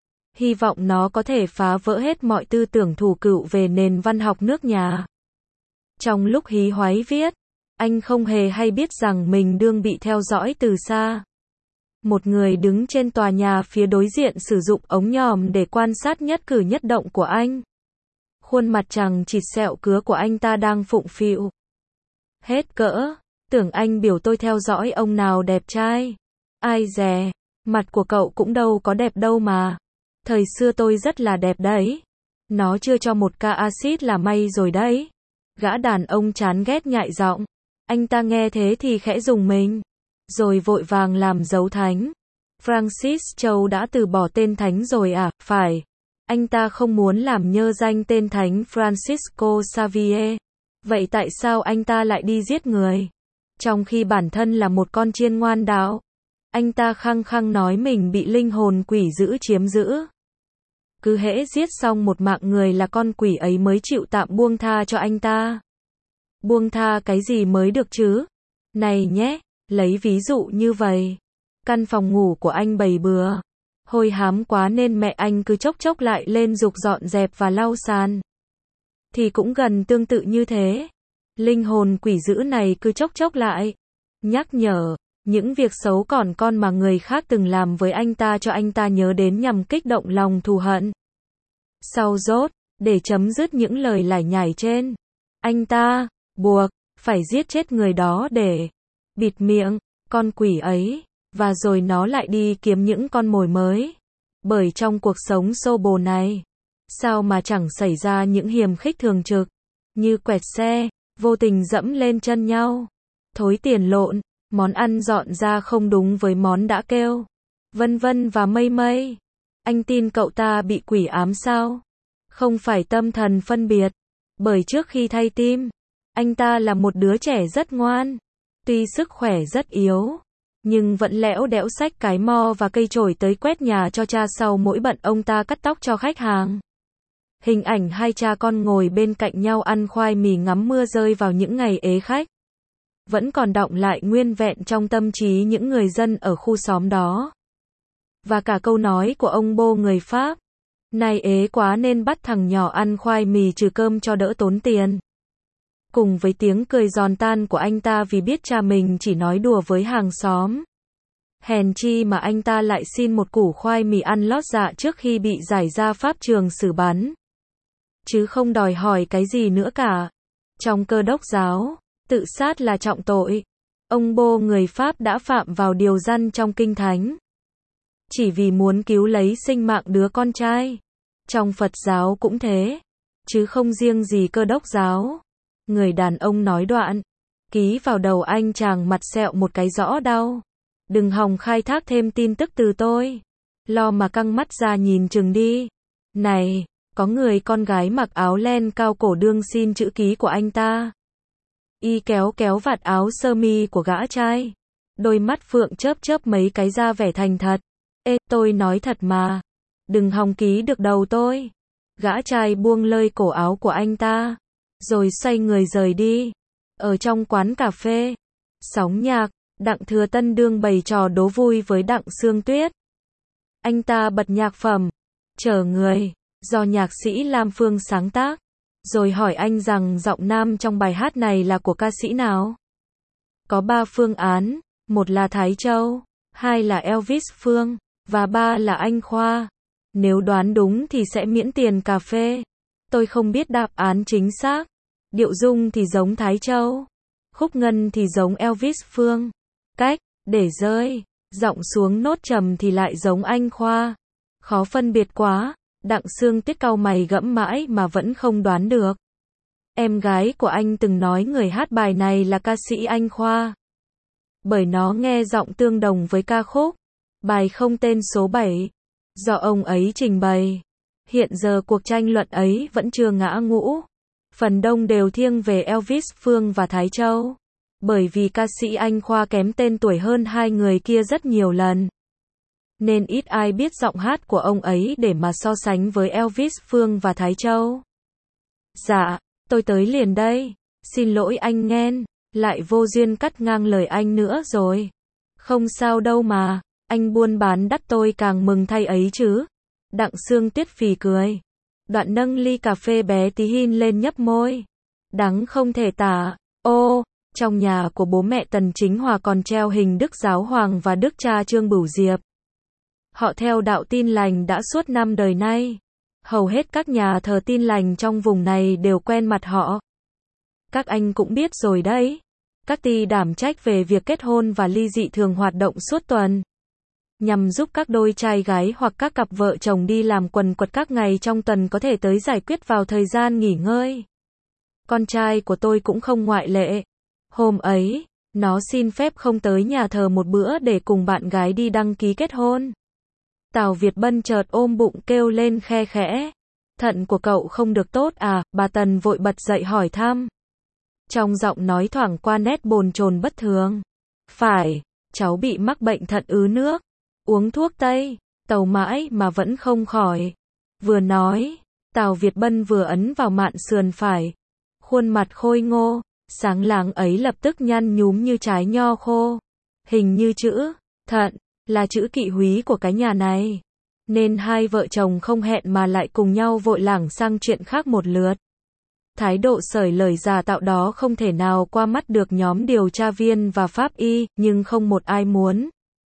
Speaker 1: Hy vọng nó có thể phá vỡ hết mọi tư tưởng thủ cựu về nền văn học nước nhà. Trong lúc hí hoáy viết, anh không hề hay biết rằng mình đương bị theo dõi từ xa. Một người đứng trên tòa nhà phía đối diện sử dụng ống nhòm để quan sát nhất cử nhất động của anh. Khuôn mặt chằng chịt sẹo cứa của anh ta đang phụng phịu. Hết cỡ, tưởng anh biểu tôi theo dõi ông nào đẹp trai. Ai dè, mặt của cậu cũng đâu có đẹp đâu mà. Thời xưa tôi rất là đẹp đấy. Nó chưa cho một ca axit là may rồi đấy. Gã đàn ông chán ghét nhại giọng. Anh ta nghe thế thì khẽ rùng mình, rồi vội vàng làm dấu thánh. Francis Châu đã từ bỏ tên thánh rồi à? Phải. Anh ta không muốn làm nhơ danh tên thánh Francisco Xavier. Vậy tại sao anh ta lại đi giết người? Trong khi bản thân là một con chiên ngoan đạo. Anh ta khăng khăng nói mình bị linh hồn quỷ dữ chiếm giữ. Cứ hễ giết xong một mạng người là con quỷ ấy mới chịu tạm buông tha cho anh ta. Buông tha cái gì mới được chứ? Này nhé, lấy ví dụ như vậy. Căn phòng ngủ của anh bầy bừa. Hôi hám quá nên mẹ anh cứ chốc chốc lại lên giục dọn dẹp và lau sàn. thì cũng gần tương tự như thế. Linh hồn quỷ dữ này cứ chốc chốc lại nhắc nhở những việc xấu còn con mà người khác từng làm với anh ta cho anh ta nhớ đến nhằm kích động lòng thù hận. Sau rốt, để chấm dứt những lời lải nhải trên, anh ta buộc phải giết chết người đó để bịt miệng con quỷ ấy, và rồi nó lại đi kiếm những con mồi mới. Bởi trong cuộc sống xô bồ này, sao mà chẳng xảy ra những hiềm khích thường trực, như quẹt xe, vô tình dẫm lên chân nhau, thối tiền lộn, món ăn dọn ra không đúng với món đã kêu, vân vân và mây mây. Anh tin cậu ta bị quỷ ám sao? Không phải tâm thần phân biệt, bởi trước khi thay tim, anh ta là một đứa trẻ rất ngoan, tuy sức khỏe rất yếu, nhưng vẫn lẽo đẽo xách cái mo và cây chổi tới quét nhà cho cha sau mỗi bận ông ta cắt tóc cho khách hàng. Hình ảnh hai cha con ngồi bên cạnh nhau ăn khoai mì ngắm mưa rơi vào những ngày ế khách, vẫn còn đọng lại nguyên vẹn trong tâm trí những người dân ở khu xóm đó. Và cả câu nói của ông bô người Pháp, này ế quá nên bắt thằng nhỏ ăn khoai mì trừ cơm cho đỡ tốn tiền. Cùng với tiếng cười giòn tan của anh ta vì biết cha mình chỉ nói đùa với hàng xóm. Hèn chi mà anh ta lại xin một củ khoai mì ăn lót dạ trước khi bị giải ra pháp trường xử bắn. Chứ không đòi hỏi cái gì nữa cả. Trong Cơ đốc giáo, tự sát là trọng tội. Ông bô người Pháp đã phạm vào điều răn trong Kinh Thánh, chỉ vì muốn cứu lấy sinh mạng đứa con trai. Trong Phật giáo cũng thế, chứ không riêng gì Cơ đốc giáo. Người đàn ông nói đoạn, ký vào đầu anh chàng mặt sẹo một cái rõ đau. Đừng hòng khai thác thêm tin tức từ tôi. Lo mà căng mắt ra nhìn chừng đi. Này, có người con gái mặc áo len cao cổ đương xin chữ ký của anh ta. Y kéo kéo vạt áo sơ mi của gã trai. Đôi mắt phượng chớp chớp mấy cái ra vẻ thành thật. Ê, tôi nói thật mà. Đừng hòng ký được đầu tôi. Gã trai buông lơi cổ áo của anh ta, rồi xoay người rời đi. Ở trong quán cà phê, sóng nhạc, Đặng Thừa Tân đương bày trò đố vui với Đặng Sương Tuyết. Anh ta bật nhạc phẩm Chờ Người, do nhạc sĩ Lam Phương sáng tác, rồi hỏi anh rằng giọng nam trong bài hát này là của ca sĩ nào. Có 3 phương án, 1 là Thái Châu, 2 là Elvis Phương, và 3 là Anh Khoa. Nếu đoán đúng thì sẽ miễn tiền cà phê. Tôi không biết đáp án chính xác. Điệu dung thì giống Thái Châu, khúc ngân thì giống Elvis Phương, cách để rơi giọng xuống nốt trầm thì lại giống Anh Khoa. Khó phân biệt quá. Đặng Sương Tuyết cau mày gẫm mãi mà vẫn không đoán được. Em gái của anh từng nói người hát bài này là ca sĩ Anh Khoa, bởi nó nghe giọng tương đồng với ca khúc bài không tên số 7 do ông ấy trình bày. Hiện giờ cuộc tranh luận ấy vẫn chưa ngã ngũ. Phần đông đều thiêng về Elvis Phương và Thái Châu, bởi vì ca sĩ Anh Khoa kém tên tuổi hơn hai người kia rất nhiều lần, nên ít ai biết giọng hát của ông ấy để mà so sánh với Elvis Phương và Thái Châu. Dạ, tôi tới liền đây. Xin lỗi anh nghen, lại vô duyên cắt ngang lời anh nữa rồi. Không sao đâu mà, anh buôn bán đắt tôi càng mừng thay ấy chứ. Đặng Sương Tuyết phì cười. Đoạn nâng ly cà phê bé tí hin lên nhấp môi. Đắng không thể tả. Ô, trong nhà của bố mẹ Tần Chính Hòa còn treo hình Đức Giáo Hoàng và Đức Cha Trương Bửu Diệp. Họ theo đạo Tin Lành đã suốt 5 đời nay. Hầu hết các nhà thờ Tin Lành trong vùng này đều quen mặt họ. Các anh cũng biết rồi đấy. Các ty đảm trách về việc kết hôn và ly dị thường hoạt động suốt tuần, nhằm giúp các đôi trai gái hoặc các cặp vợ chồng đi làm quần quật các ngày trong tuần có thể tới giải quyết vào thời gian nghỉ ngơi. Con trai của tôi cũng không ngoại lệ. Hôm ấy, nó xin phép không tới nhà thờ một bữa để cùng bạn gái đi đăng ký kết hôn. Tào Việt Bân chợt ôm bụng kêu lên khe khẽ. Thận của cậu không được tốt à? Bà Tần vội bật dậy hỏi thăm. Trong giọng nói thoảng qua nét bồn chồn bất thường. Phải, cháu bị mắc bệnh thận ứ nước. Uống thuốc tây, tàu mãi mà vẫn không khỏi. Vừa nói, Tào Việt Bân vừa ấn vào mạn sườn phải. Khuôn mặt khôi ngô, sáng láng ấy lập tức nhăn nhúm như trái nho khô. Hình như chữ thận là chữ kỵ húy của cái nhà này, nên hai vợ chồng không hẹn mà lại cùng nhau vội lảng sang chuyện khác một lượt. Thái độ sởi lời giả tạo đó không thể nào qua mắt được nhóm điều tra viên và pháp y, nhưng không một ai muốn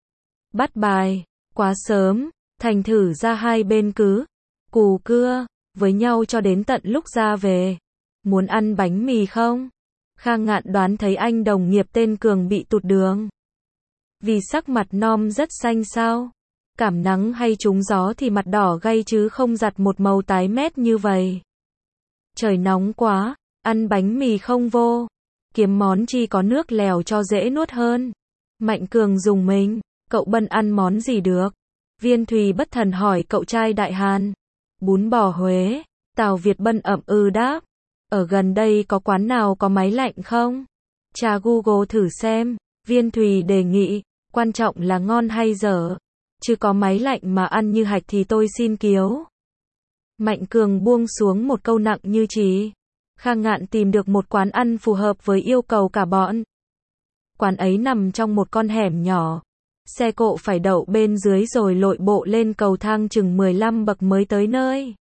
Speaker 1: bắt bài. Quá sớm, thành thử ra hai bên cứ cù cưa với nhau cho đến tận lúc ra về. Muốn ăn bánh mì không? Khang Ngạn đoán thấy anh đồng nghiệp tên Cường bị tụt đường. Vì sắc mặt non rất xanh sao? Cảm nắng hay trúng gió thì mặt đỏ gay chứ không giặt một màu tái mét như vậy. Trời nóng quá, ăn bánh mì không vô. Kiếm món chi có nước lèo cho dễ nuốt hơn. Mạnh Cường dùng mình, cậu Bân ăn món gì được? Viên Thùy bất thần hỏi cậu trai Đại Hàn. Bún bò Huế, Tào Việt Bân ậm ừ đáp. Ở gần đây có quán nào có máy lạnh không? Tra Google thử xem, Viên Thùy đề nghị, quan trọng là ngon hay dở. Chứ có máy lạnh mà ăn như hạch thì tôi xin kiếu. Mạnh Cường buông xuống một câu nặng như chỉ. Khang Ngạn tìm được một quán ăn phù hợp với yêu cầu cả bọn. Quán ấy nằm trong một con hẻm nhỏ. Xe cộ phải đậu bên dưới rồi lội bộ lên cầu thang chừng 15 bậc mới tới nơi.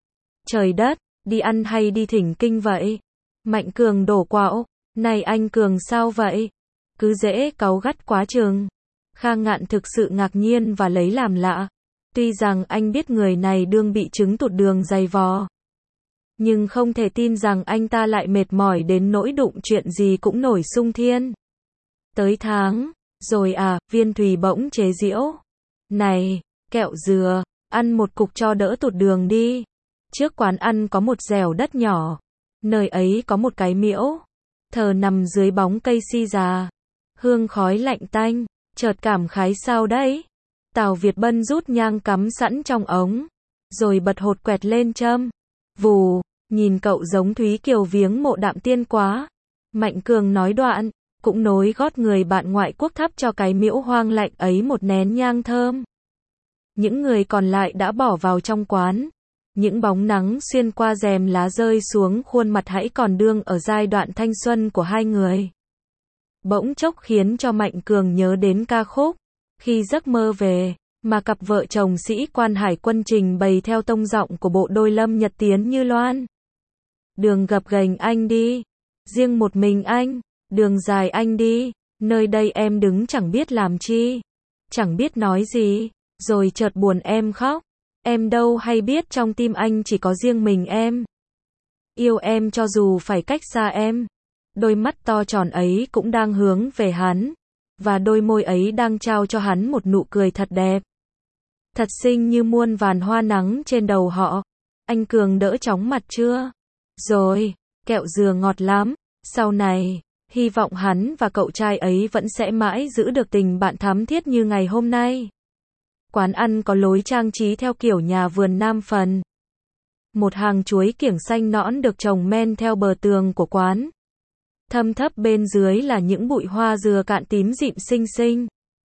Speaker 1: Trời đất, đi ăn hay đi thỉnh kinh vậy? Mạnh Cường đổ quạo. Này anh Cường sao vậy? Cứ dễ cáu gắt quá chừng. Khang Ngạn thực sự ngạc nhiên và lấy làm lạ. Tuy rằng anh biết người này đương bị chứng tụt đường dày vò. Nhưng không thể tin rằng anh ta lại mệt mỏi đến nỗi đụng chuyện gì cũng nổi sung thiên. Tới tháng, rồi à, Viên Thùy bỗng chế giễu. Này, kẹo dừa, ăn một cục cho đỡ tụt đường đi. Trước quán ăn có một dẻo đất nhỏ. Nơi ấy có một cái miễu. Thờ nằm dưới bóng cây si già. Hương khói lạnh tanh, chợt cảm khái sao đấy? Tào Việt Bân rút nhang cắm sẵn trong ống. Rồi bật hột quẹt lên châm. Vù, nhìn cậu giống Thúy Kiều viếng mộ Đạm Tiên quá. Mạnh Cường nói đoạn, cũng nối gót người bạn ngoại quốc thắp cho cái miễu hoang lạnh ấy một nén nhang thơm. Những người còn lại đã bỏ vào trong quán. Những bóng nắng xuyên qua rèm lá rơi xuống khuôn mặt hãy còn đương ở giai đoạn thanh xuân của hai người. Bỗng chốc khiến cho Mạnh Cường nhớ đến ca khúc Khi Giấc Mơ Về, mà cặp vợ chồng sĩ quan hải quân trình bày theo tông giọng của bộ đôi Lâm Nhật Tiến như loan. Đường gập ghềnh anh đi, riêng một mình anh, đường dài anh đi, nơi đây em đứng chẳng biết làm chi, chẳng biết nói gì, rồi chợt buồn em khóc. Em đâu hay biết trong tim anh chỉ có riêng mình em. Yêu em cho dù phải cách xa em. Đôi mắt to tròn ấy cũng đang hướng về hắn. Và đôi môi ấy đang trao cho hắn một nụ cười thật đẹp. Thật xinh như muôn vàn hoa nắng trên đầu họ. Anh Cường đỡ chóng mặt chưa? Rồi, kẹo dừa ngọt lắm. Sau này, hy vọng hắn và cậu trai ấy vẫn sẽ mãi giữ được tình bạn thắm thiết như ngày hôm nay. Quán ăn có lối trang trí theo kiểu nhà vườn Nam phần. Một hàng chuối kiểng xanh nõn được trồng men theo bờ tường của quán. Thâm thấp bên dưới là những bụi hoa dừa cạn tím rịm xinh xinh.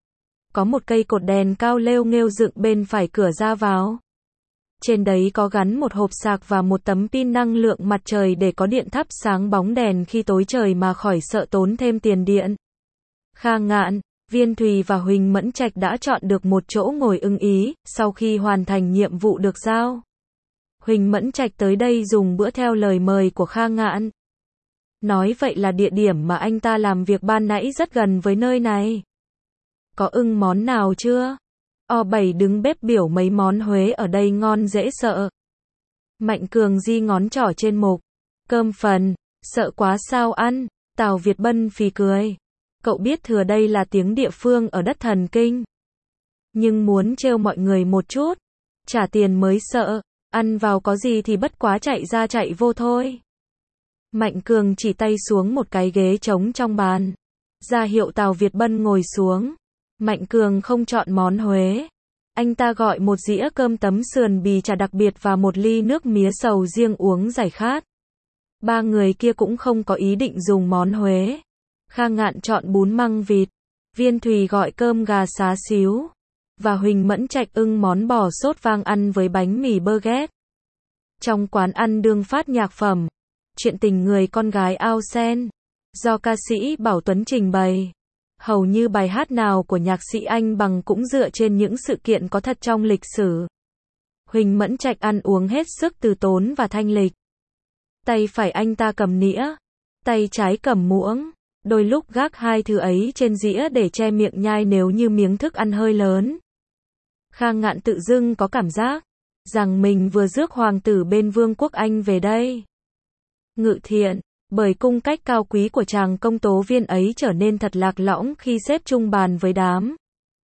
Speaker 1: Có một cây cột đèn cao lêu nghêu dựng bên phải cửa ra vào. Trên đấy có gắn một hộp sạc và một tấm pin năng lượng mặt trời để có điện thắp sáng bóng đèn khi tối trời mà khỏi sợ tốn thêm tiền điện. Khang Ngạn, Viên Thùy và Huỳnh Mẫn Trạch đã chọn được một chỗ ngồi ưng ý, sau khi hoàn thành nhiệm vụ được giao. Huỳnh Mẫn Trạch tới đây dùng bữa theo lời mời của Khang Ngạn. Nói vậy là địa điểm mà anh ta làm việc ban nãy rất gần với nơi này. Có ưng món nào chưa? O7 đứng bếp biểu mấy món Huế ở đây ngon dễ sợ. Mạnh Cường di ngón trỏ trên mục. Cơm phần, sợ quá sao ăn? Tào Việt Bân phì cười. Cậu biết thừa đây là tiếng địa phương ở đất Thần Kinh. Nhưng muốn trêu mọi người một chút. Trả tiền mới sợ, ăn vào có gì thì bất quá chạy ra chạy vô thôi. Mạnh Cường chỉ tay xuống một cái ghế trống trong bàn. Ra hiệu Tào Việt Bân ngồi xuống. Mạnh Cường không chọn món Huế. Anh ta gọi một dĩa cơm tấm sườn bì chả đặc biệt và một ly nước mía sầu riêng uống giải khát. Ba người kia cũng không có ý định dùng món Huế. Khang Ngạn chọn bún măng vịt. Viên Thùy gọi cơm gà xá xíu. Và Huỳnh Mẫn Trạch ưng món bò sốt vang ăn với bánh mì baguette. Trong quán ăn đương phát nhạc phẩm. Chuyện tình người con gái Ao Sen. Do ca sĩ Bảo Tuấn trình bày. Hầu như bài hát nào của nhạc sĩ Anh Bằng cũng dựa trên những sự kiện có thật trong lịch sử. Huỳnh Mẫn Trạch ăn uống hết sức từ tốn và thanh lịch. Tay phải anh ta cầm nĩa, tay trái cầm muỗng, đôi lúc gác hai thứ ấy trên dĩa để che miệng nhai nếu như miếng thức ăn hơi lớn. Khang Ngạn tự dưng có cảm giác rằng mình vừa rước hoàng tử bên Vương quốc Anh về đây. Ngự Thiện, bởi cung cách cao quý của chàng công tố viên ấy trở nên thật lạc lõng khi xếp chung bàn với đám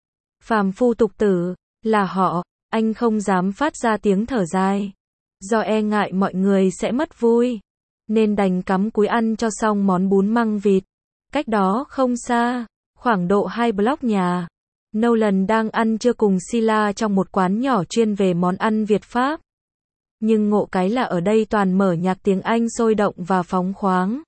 Speaker 1: phàm phu tục tử, là họ, anh không dám phát ra tiếng thở dài. Do e ngại mọi người sẽ mất vui, nên đành cắm cúi ăn cho xong món bún măng vịt. Cách đó không xa, khoảng độ 2 block nhà, Nolan đang ăn trưa cùng Sila trong một quán nhỏ chuyên về món ăn Việt Pháp. Nhưng ngộ cái là ở đây toàn mở nhạc tiếng Anh sôi động và phóng khoáng,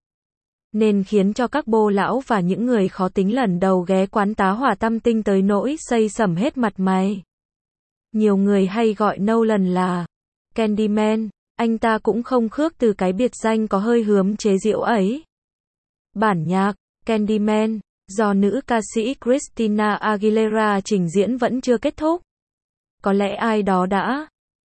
Speaker 1: nên khiến cho các bô lão và những người khó tính lần đầu ghé quán tá hỏa tâm tinh tới nỗi xây sẩm hết mặt mày. Nhiều người hay gọi Nolan là Candyman, anh ta cũng không khước từ cái biệt danh có hơi hướng chế giễu ấy. Bản nhạc Candyman do nữ ca sĩ Christina Aguilera trình diễn vẫn chưa kết thúc. Có lẽ ai đó đã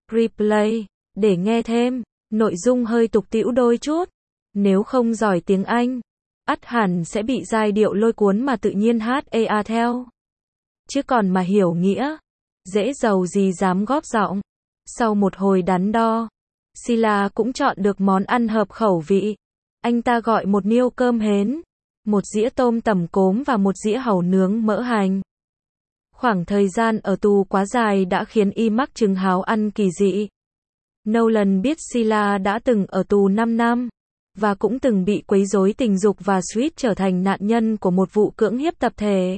Speaker 1: replay để nghe thêm, nội dung hơi tục tĩu đôi chút. Nếu không giỏi tiếng Anh, ắt hẳn sẽ bị giai điệu lôi cuốn mà tự nhiên hát ea theo. Chứ còn mà hiểu nghĩa, dễ giàu gì dám góp giọng. Sau một hồi đắn đo, Sila cũng chọn được món ăn hợp khẩu vị. Anh ta gọi một niêu cơm hến, một dĩa tôm tẩm cốm và một dĩa hàu nướng mỡ hành. Khoảng thời gian ở tù quá dài đã khiến y mắc chứng háo ăn kỳ dị. Nolan biết Sila đã từng ở tù 5 năm, và cũng từng bị quấy rối tình dục và suýt trở thành nạn nhân của một vụ cưỡng hiếp tập thể.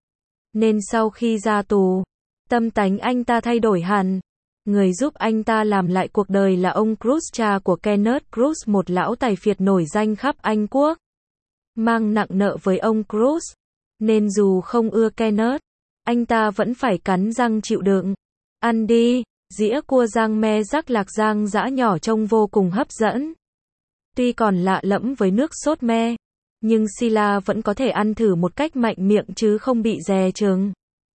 Speaker 1: Nên sau khi ra tù, tâm tánh anh ta thay đổi hẳn. Người giúp anh ta làm lại cuộc đời là ông Cruz, cha của Kenneth Cruz, một lão tài phiệt nổi danh khắp Anh quốc. Mang nặng nợ với ông Cruz, nên dù không ưa Kenneth, anh ta vẫn phải cắn răng chịu đựng. Ăn đi, dĩa cua rang me rắc lạc rang giã nhỏ trông vô cùng hấp dẫn. Tuy còn lạ lẫm với nước sốt me, nhưng Sila vẫn có thể ăn thử một cách mạnh miệng chứ không bị dè chừng.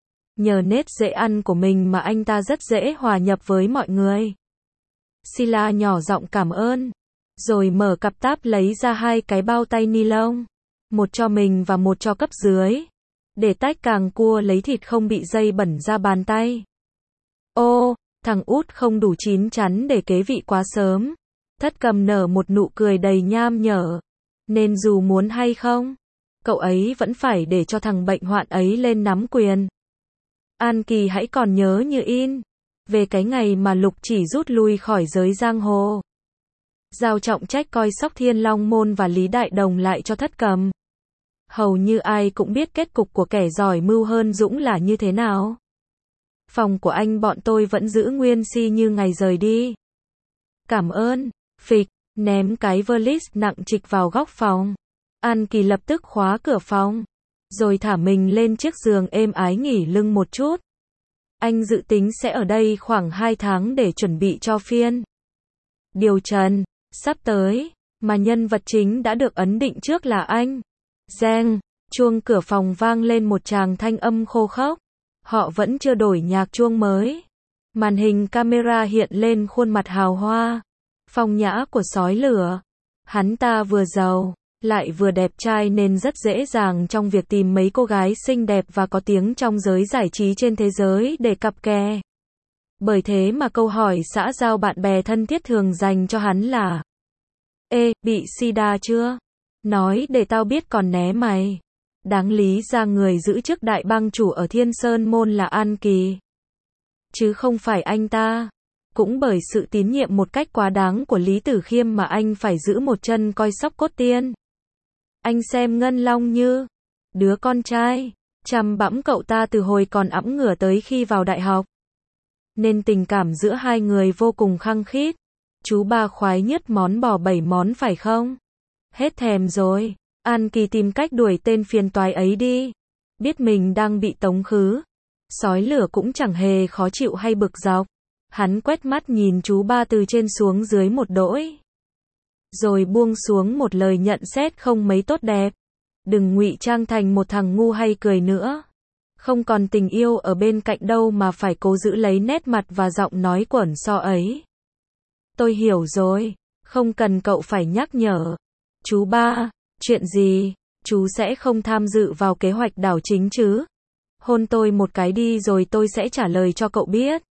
Speaker 1: Nhờ nết dễ ăn của mình mà anh ta rất dễ hòa nhập với mọi người. Sila nhỏ giọng cảm ơn, rồi mở cặp táp lấy ra 2 cái bao tay ni lông, một cho mình và một cho cấp dưới, để tách càng cua lấy thịt không bị dây bẩn ra bàn tay. Ô, thằng út không đủ chín chắn để kế vị quá sớm. Thất Cầm nở một nụ cười đầy nham nhở, nên dù muốn hay không, cậu ấy vẫn phải để cho thằng bệnh hoạn ấy lên nắm quyền. An Kỳ hãy còn nhớ như in về cái ngày mà Lục Chỉ rút lui khỏi giới giang hồ, giao trọng trách coi sóc Thiên Long Môn và Lý Đại Đồng lại cho Thất Cầm. Hầu như ai cũng biết kết cục của kẻ giỏi mưu hơn dũng là như thế nào. Phòng của anh bọn tôi vẫn giữ nguyên si như ngày rời đi. Cảm ơn. Phịch, ném cái valise nặng trịch vào góc phòng. An Kỳ lập tức khóa cửa phòng, rồi thả mình lên chiếc giường êm ái nghỉ lưng một chút. Anh dự tính sẽ ở đây khoảng 2 tháng để chuẩn bị cho phiên điều trần sắp tới, mà nhân vật chính đã được ấn định trước là anh. Reng, chuông cửa phòng vang lên một tràng thanh âm khô khốc. Họ vẫn chưa đổi nhạc chuông mới. Màn hình camera hiện lên khuôn mặt hào hoa, phong nhã của sói lửa. Hắn ta vừa giàu, lại vừa đẹp trai nên rất dễ dàng trong việc tìm mấy cô gái xinh đẹp và có tiếng trong giới giải trí trên thế giới để cặp kè. Bởi thế mà câu hỏi xã giao bạn bè thân thiết thường dành cho hắn là: Ê, bị sida chưa? Nói để tao biết còn né mày. Đáng lý ra người giữ chức đại bang chủ ở Thiên Sơn Môn là An Kỳ, chứ không phải anh ta. Cũng bởi sự tín nhiệm một cách quá đáng của Lý Tử Khiêm mà anh phải giữ một chân coi sóc Cốt Tiên. Anh xem Ngân Long Như đứa con trai, chăm bẵm cậu ta từ hồi còn ẵm ngửa tới khi vào đại học. Nên tình cảm giữa hai người vô cùng khăng khít. Chú ba khoái nhất món bò 7 món phải không? Hết thèm rồi. An Kỳ tìm cách đuổi tên phiền toái ấy đi. Biết mình đang bị tống khứ, sói lửa cũng chẳng hề khó chịu hay bực dọc. Hắn quét mắt nhìn chú ba từ trên xuống dưới một đỗi, rồi buông xuống một lời nhận xét không mấy tốt đẹp. Đừng ngụy trang thành một thằng ngu hay cười nữa. Không còn tình yêu ở bên cạnh đâu mà phải cố giữ lấy nét mặt và giọng nói quẩn so ấy. Tôi hiểu rồi. Không cần cậu phải nhắc nhở. Chú ba, chuyện gì? Chú sẽ không tham dự vào kế hoạch đảo chính chứ? Hôn tôi một cái đi rồi tôi sẽ trả lời cho cậu biết.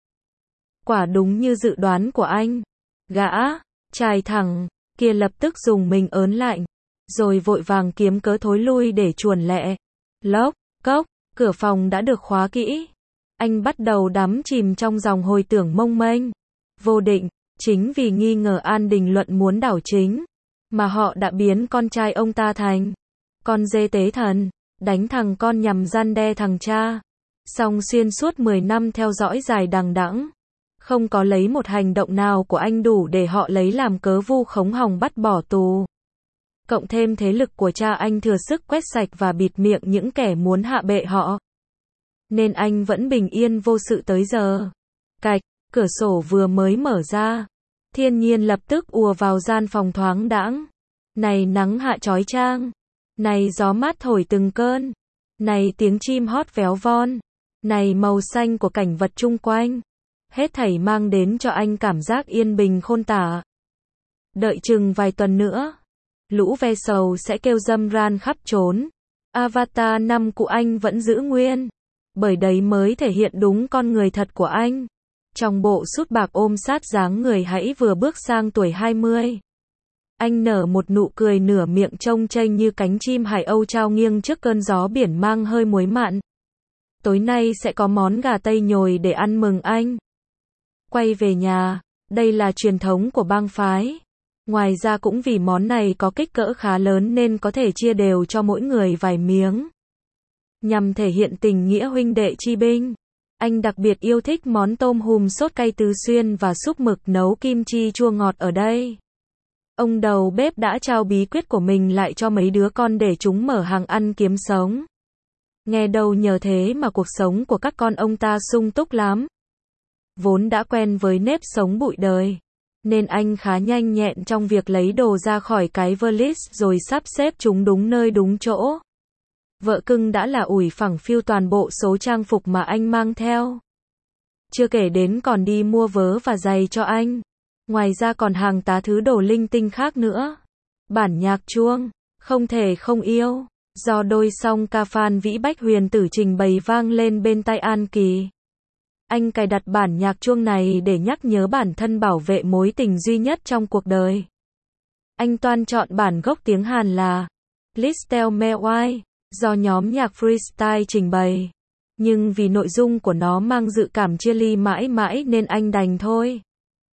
Speaker 1: Quả đúng như dự đoán của anh. Gã, trai thẳng, kia lập tức dùng mình ớn lạnh. Rồi vội vàng kiếm cớ thối lui để chuồn lẹ. Lốc, cốc, cửa phòng đã được khóa kỹ. Anh bắt đầu đắm chìm trong dòng hồi tưởng mông mênh. Vô định, chính vì nghi ngờ An Đình Luận muốn đảo chính, mà họ đã biến con trai ông ta thành con dê tế thần, đánh thằng con nhằm răn đe thằng cha. Song xuyên suốt 10 năm theo dõi dài đằng đẵng, không có lấy một hành động nào của anh đủ để họ lấy làm cớ vu khống hòng bắt bỏ tù. Cộng thêm thế lực của cha anh thừa sức quét sạch và bịt miệng những kẻ muốn hạ bệ họ. Nên anh vẫn bình yên vô sự tới giờ. Cạch, cửa sổ vừa mới mở ra. Thiên nhiên lập tức ùa vào gian phòng thoáng đãng. Này nắng hạ chói chang. Này gió mát thổi từng cơn. Này tiếng chim hót véo von. Này màu xanh của cảnh vật chung quanh. Hết thảy mang đến cho anh cảm giác yên bình khôn tả. Đợi chừng vài tuần nữa, lũ ve sầu sẽ kêu râm ran khắp trốn. Avatar 5 của anh vẫn giữ nguyên. Bởi đấy mới thể hiện đúng con người thật của anh. Trong bộ sút bạc ôm sát dáng người hãy vừa bước sang tuổi 20. Anh nở một nụ cười nửa miệng trông chênh như cánh chim hải âu trao nghiêng trước cơn gió biển mang hơi muối mặn. Tối nay sẽ có món gà tây nhồi để ăn mừng anh. Quay về nhà, đây là truyền thống của bang phái. Ngoài ra cũng vì món này có kích cỡ khá lớn nên có thể chia đều cho mỗi người vài miếng. Nhằm thể hiện tình nghĩa huynh đệ chi binh. Anh đặc biệt yêu thích món tôm hùm sốt cay tứ xuyên và súp mực nấu kim chi chua ngọt ở đây. Ông đầu bếp đã trao bí quyết của mình lại cho mấy đứa con để chúng mở hàng ăn kiếm sống. Nghe đâu nhờ thế mà cuộc sống của các con ông ta sung túc lắm. Vốn đã quen với nếp sống bụi đời, nên anh khá nhanh nhẹn trong việc lấy đồ ra khỏi cái valiz rồi sắp xếp chúng đúng nơi đúng chỗ. Vợ cưng đã là ủi phẳng phiu toàn bộ số trang phục mà anh mang theo. Chưa kể đến còn đi mua vớ và giày cho anh. Ngoài ra còn hàng tá thứ đồ linh tinh khác nữa. Bản nhạc chuông, không thể không yêu, do đôi song ca Phan Vĩ Bách Huyền Tử trình bày vang lên bên tai An Kỳ. Anh cài đặt bản nhạc chuông này để nhắc nhớ bản thân bảo vệ mối tình duy nhất trong cuộc đời. Anh toan chọn bản gốc tiếng Hàn là Little Mewai, do nhóm nhạc freestyle trình bày. Nhưng vì nội dung của nó mang dự cảm chia ly mãi mãi nên anh đành thôi.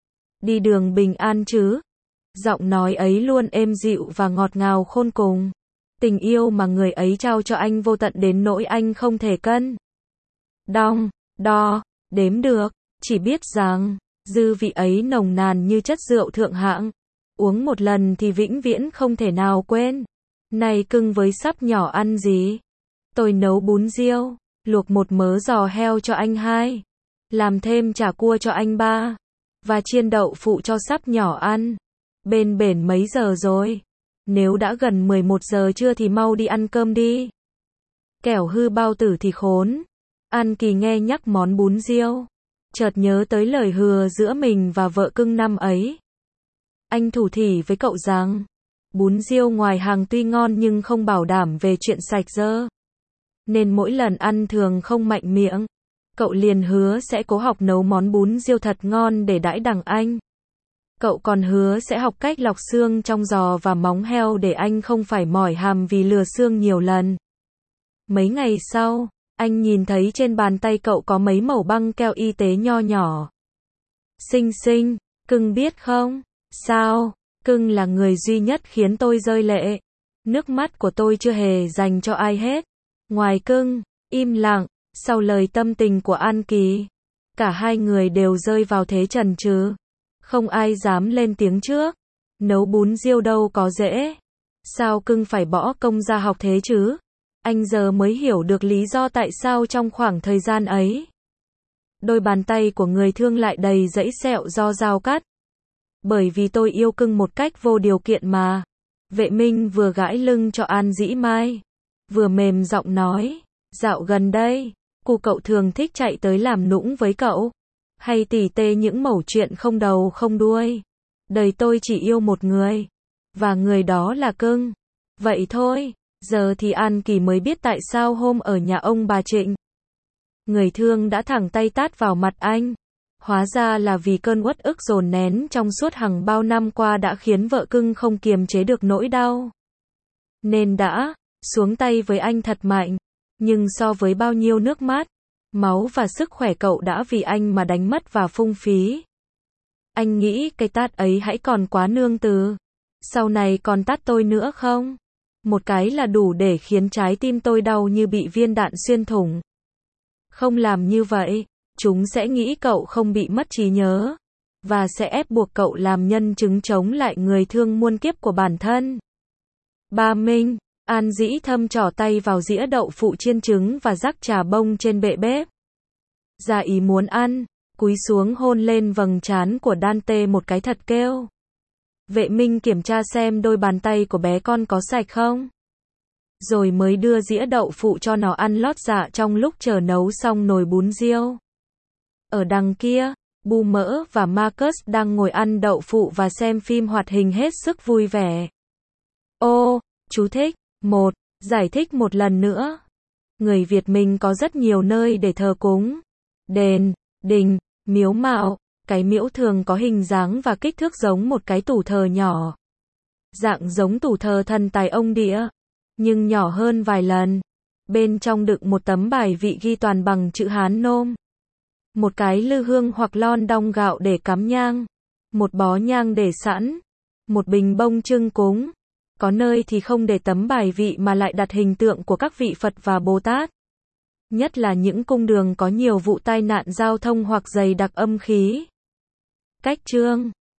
Speaker 1: Đi đường bình an chứ. Giọng nói ấy luôn êm dịu và ngọt ngào khôn cùng. Tình yêu mà người ấy trao cho anh vô tận đến nỗi anh không thể cân đong, đo, đếm được. Chỉ biết rằng, dư vị ấy nồng nàn như chất rượu thượng hạng. Uống một lần thì vĩnh viễn không thể nào quên. Này cưng với sắp nhỏ ăn gì? Tôi nấu bún riêu, luộc một mớ giò heo cho anh 2. Làm thêm chả cua cho anh 3. Và chiên đậu phụ cho sắp nhỏ ăn. Bên bển mấy giờ rồi? Nếu đã gần 11 giờ trưa thì mau đi ăn cơm đi. Kẻo hư bao tử thì khốn. An Kỳ nghe nhắc món bún riêu, chợt nhớ tới lời hứa giữa mình và vợ cưng năm ấy. Anh thủ thỉ với cậu rằng, bún riêu ngoài hàng tuy ngon nhưng không bảo đảm về chuyện sạch dơ. Nên mỗi lần ăn thường không mạnh miệng. Cậu liền hứa sẽ cố học nấu món bún riêu thật ngon để đãi đằng anh. Cậu còn hứa sẽ học cách lọc xương trong giò và móng heo để anh không phải mỏi hàm vì lừa xương nhiều lần. Mấy ngày sau, anh nhìn thấy trên bàn tay cậu có mấy mẩu băng keo y tế nho nhỏ. Xinh xinh, cưng biết không? Sao? Cưng là người duy nhất khiến tôi rơi lệ. Nước mắt của tôi chưa hề dành cho ai hết. Ngoài cưng, im lặng, sau lời tâm tình của An Kỳ. Cả hai người đều rơi vào thế chần chừ. Không ai dám lên tiếng trước. Nấu bún riêu đâu có dễ. Sao cưng phải bỏ công ra học thế chứ? Anh giờ mới hiểu được lý do tại sao trong khoảng thời gian ấy, đôi bàn tay của người thương lại đầy dãy sẹo do dao cắt. Bởi vì tôi yêu cưng một cách vô điều kiện mà. Vệ Minh vừa gãi lưng cho An Dĩ Mai, vừa mềm giọng nói, dạo gần đây, cu cậu thường thích chạy tới làm nũng với cậu, hay tỉ tê những mẩu chuyện không đầu không đuôi. Đời tôi chỉ yêu một người. Và người đó là cưng. Vậy thôi. Giờ thì An Kỳ mới biết tại sao hôm ở nhà ông bà Trịnh, người thương đã thẳng tay tát vào mặt anh. Hóa ra là vì cơn uất ức dồn nén trong suốt hàng bao năm qua đã khiến vợ cưng không kiềm chế được nỗi đau. Nên đã xuống tay với anh thật mạnh. Nhưng so với bao nhiêu nước mắt, máu và sức khỏe cậu đã vì anh mà đánh mất và phung phí, anh nghĩ cái tát ấy hãy còn quá nương từ. Sau này còn tát tôi nữa không? Một cái là đủ để khiến trái tim tôi đau như bị viên đạn xuyên thủng. Không làm như vậy, chúng sẽ nghĩ cậu không bị mất trí nhớ, và sẽ ép buộc cậu làm nhân chứng chống lại người thương muôn kiếp của bản thân. Ba Minh, An Dĩ Thâm trỏ tay vào dĩa đậu phụ chiên trứng và rắc trà bông trên bệ bếp. Ra ý muốn ăn, cúi xuống hôn lên vầng trán của Dante một cái thật kêu. Vệ Minh kiểm tra xem đôi bàn tay của bé con có sạch không, rồi mới đưa dĩa đậu phụ cho nó ăn lót dạ trong lúc chờ nấu xong nồi bún riêu. Ở đằng kia, Bu Mỡ và Marcus đang ngồi ăn đậu phụ và xem phim hoạt hình hết sức vui vẻ. Ô, chú thích. Giải thích một lần nữa. Người Việt mình có rất nhiều nơi để thờ cúng. Đền, đình, miếu mạo. Cái miễu thường có hình dáng và kích thước giống một cái tủ thờ nhỏ. Dạng giống tủ thờ thần tài ông địa, nhưng nhỏ hơn vài lần. Bên trong đựng một tấm bài vị ghi toàn bằng chữ Hán nôm. Một cái lư hương hoặc lon đong gạo để cắm nhang. Một bó nhang để sẵn. Một bình bông trưng cúng. Có nơi thì không để tấm bài vị mà lại đặt hình tượng của các vị Phật và Bồ Tát. Nhất là những cung đường có nhiều vụ tai nạn giao thông hoặc dày đặc âm khí. Cách chương